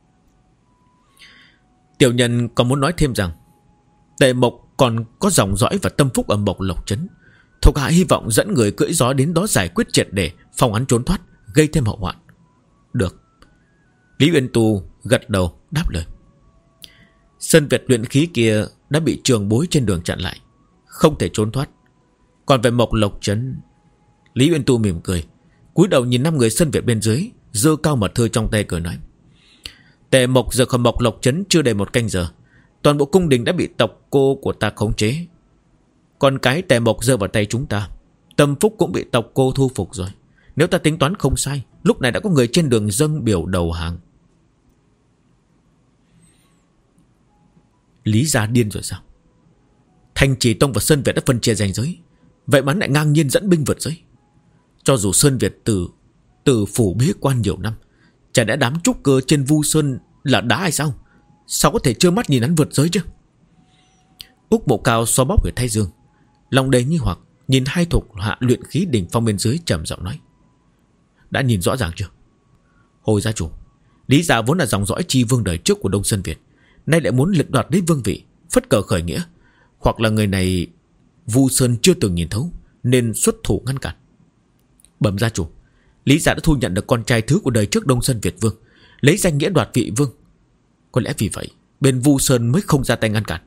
Tiểu nhân còn muốn nói thêm rằng Tề Mộc còn có dòng dõi và tâm phúc ở Mộc Lộc Trấn. Thuộc hạ hy vọng dẫn người cưỡi gió đến đó giải quyết triệt để, phòng hắn trốn thoát, gây thêm hậu hoạn. Được. Lý Uyên Tu gật đầu đáp lời. Sơn Việt luyện khí kia đã bị trường bối trên đường chặn lại, không thể trốn thoát. Còn về Mộc Lộc Trấn... Lý Uyên Tu mỉm cười, cúi đầu nhìn năm người Sơn Việt bên dưới, giơ cao mật thư trong tay cười nói: Tề Mộc rời khỏi Mộc Lộc Trấn chưa đầy một canh giờ, toàn bộ cung đình đã bị tộc cô của ta khống chế. Còn cái Tề Mộc rơi vào tay chúng ta, tâm phúc cũng bị tộc cô thu phục rồi. Nếu ta tính toán không sai, lúc này đã có người trên đường dâng biểu đầu hàng. Lý gia điên rồi sao? Thanh Trì Tông và Sơn Việt đã phân chia ranh giới, vậy mà lại ngang nhiên dẫn binh vượt giới. Cho dù Sơn Việt từ từ phủ bế quan nhiều năm, chả lẽ đám trúc cơ trên Vu Sơn là đá hay sao? Sao có thể trơ mắt nhìn hắn vượt giới chứ? Úc Mộ Cao xoa bóp người thái dương, lòng đầy nghi hoặc nhìn hai thuộc hạ luyện khí đỉnh phong bên dưới, trầm giọng nói: Đã nhìn rõ ràng chưa? Hồi gia chủ, Lý gia vốn là dòng dõi chi vương đời trước của Đông Sơn Việt, nay lại muốn lật đoạt lấy vương vị, phất cờ khởi nghĩa. Hoặc là người này Vu Sơn chưa từng nhìn thấu, nên xuất thủ ngăn cản. Bẩm gia chủ, Lý gia đã thu nhận được con trai thứ của đời trước Đông Sơn Việt vương, lấy danh nghĩa đoạt vị vương. Có lẽ vì vậy bên Vu Sơn mới không ra tay ngăn cản.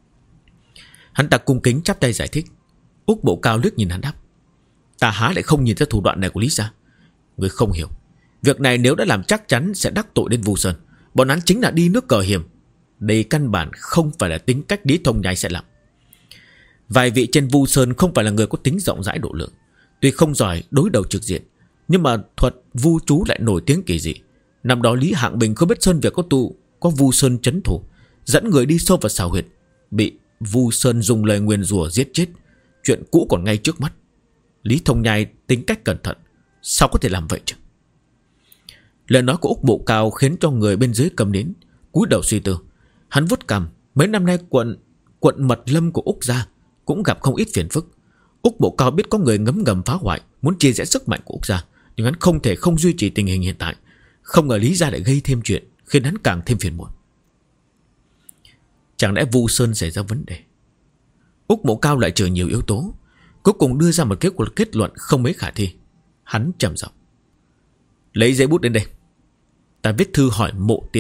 Hắn ta cung kính chắp tay giải thích. Úc Bộ Cao liếc nhìn hắn đáp: Ta há lại không nhìn ra thủ đoạn này của Lý gia. Người không hiểu, việc này nếu đã làm chắc chắn sẽ đắc tội đến Vu Sơn. Bọn hắn chính là đi nước cờ hiểm. Đây căn bản không phải là tính cách Lý Thông Nhai sẽ làm. Vài vị trên Vu Sơn không phải là người có tính rộng rãi độ lượng, tuy không giỏi đối đầu trực diện, nhưng mà thuật vu chú lại nổi tiếng kỳ dị. Năm đó Lý Hạng Bình không biết Sơn Việt có tụ có Vu Sơn trấn thủ, dẫn người đi sâu vào xào huyệt, bị Vu Sơn dùng lời nguyền rủa giết chết. Chuyện cũ còn ngay trước mắt. Lý Thông Nhai tính cách cẩn thận, sao có thể làm vậy chứ? Lời nói của Úc Bộ Cao khiến cho người bên dưới cầm đến, cúi đầu suy tư. Hắn vuốt cằm, mấy năm nay quận quận Mật Lâm của Úc gia cũng gặp không ít phiền phức. Úc Bộ Cao biết có người ngấm ngầm phá hoại, muốn chia rẽ sức mạnh của Úc gia, nhưng hắn không thể không duy trì tình hình hiện tại. Không ngờ Lý gia lại gây thêm chuyện, khiến hắn càng thêm phiền muộn. Chẳng lẽ Vu Sơn xảy ra vấn đề? Úc Bộ Cao lại chờ nhiều yếu tố, cuối cùng đưa ra một kết quả kết luận không mấy khả thi. Hắn trầm giọng: Lấy giấy bút đến đây, ta viết thư hỏi Mộ Tiên.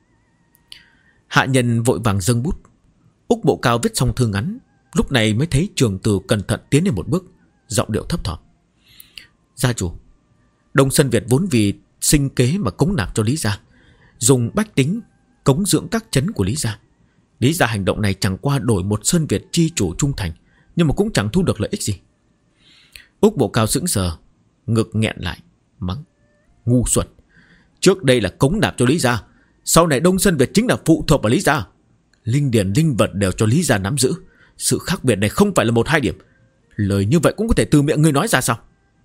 Hạ nhân vội vàng dâng bút. Úc Bộ Cao viết xong thư ngắn, lúc này mới thấy Trường Từ cẩn thận tiến lên một bước, giọng điệu thấp thỏm: Gia chủ, Đông Sơn Việt vốn vì sinh kế mà cống nạp cho Lý gia, dùng bách tính cống dưỡng các trấn của Lý gia. Lý gia hành động này chẳng qua đổi một Sơn Việt chi chủ trung thành, nhưng mà cũng chẳng thu được lợi ích gì. Úc Bộ Cao sững sờ, Ngực nghẹn lại, mắng: ngu xuẩn. Trước đây là cống đạp cho Lý gia, sau này Đông Sơn Việt chính là phụ thuộc vào Lý gia. Linh điển linh vật đều cho Lý gia nắm giữ. Sự khác biệt này không phải là một hai điểm. Lời như vậy cũng có thể từ miệng ngươi nói ra sao?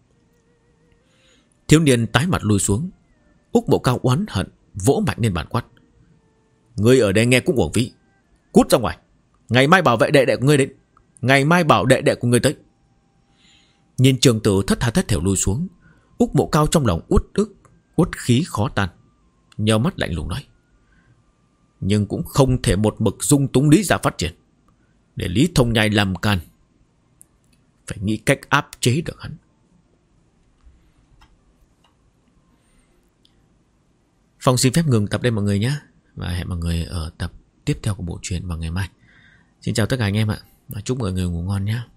Thiếu niên tái mặt lùi xuống. Úc Mộ Cao oán hận vỗ mạnh lên bàn quát: ngươi ở đây nghe cũng uổng phí. Cút ra ngoài. Ngày mai bảo vệ đệ đệ của ngươi đến. Ngày mai bảo đệ đệ của ngươi tới. Nhìn Trường Tử thất tha thất thểu lùi xuống, Úc Mộ Cao trong lòng uất ức, uất khí khó tan, nheo mắt lạnh lùng nói: nhưng cũng không thể một mực dung túng Lý gia phát triển. Để Lý Thông Nhai làm can, phải nghĩ cách áp chế được hắn. Phong xin phép ngừng tập đây mọi người nhé. Và hẹn mọi người ở tập tiếp theo của bộ truyện vào ngày mai. Xin chào tất cả anh em ạ. Và chúc mọi người ngủ ngon nhé.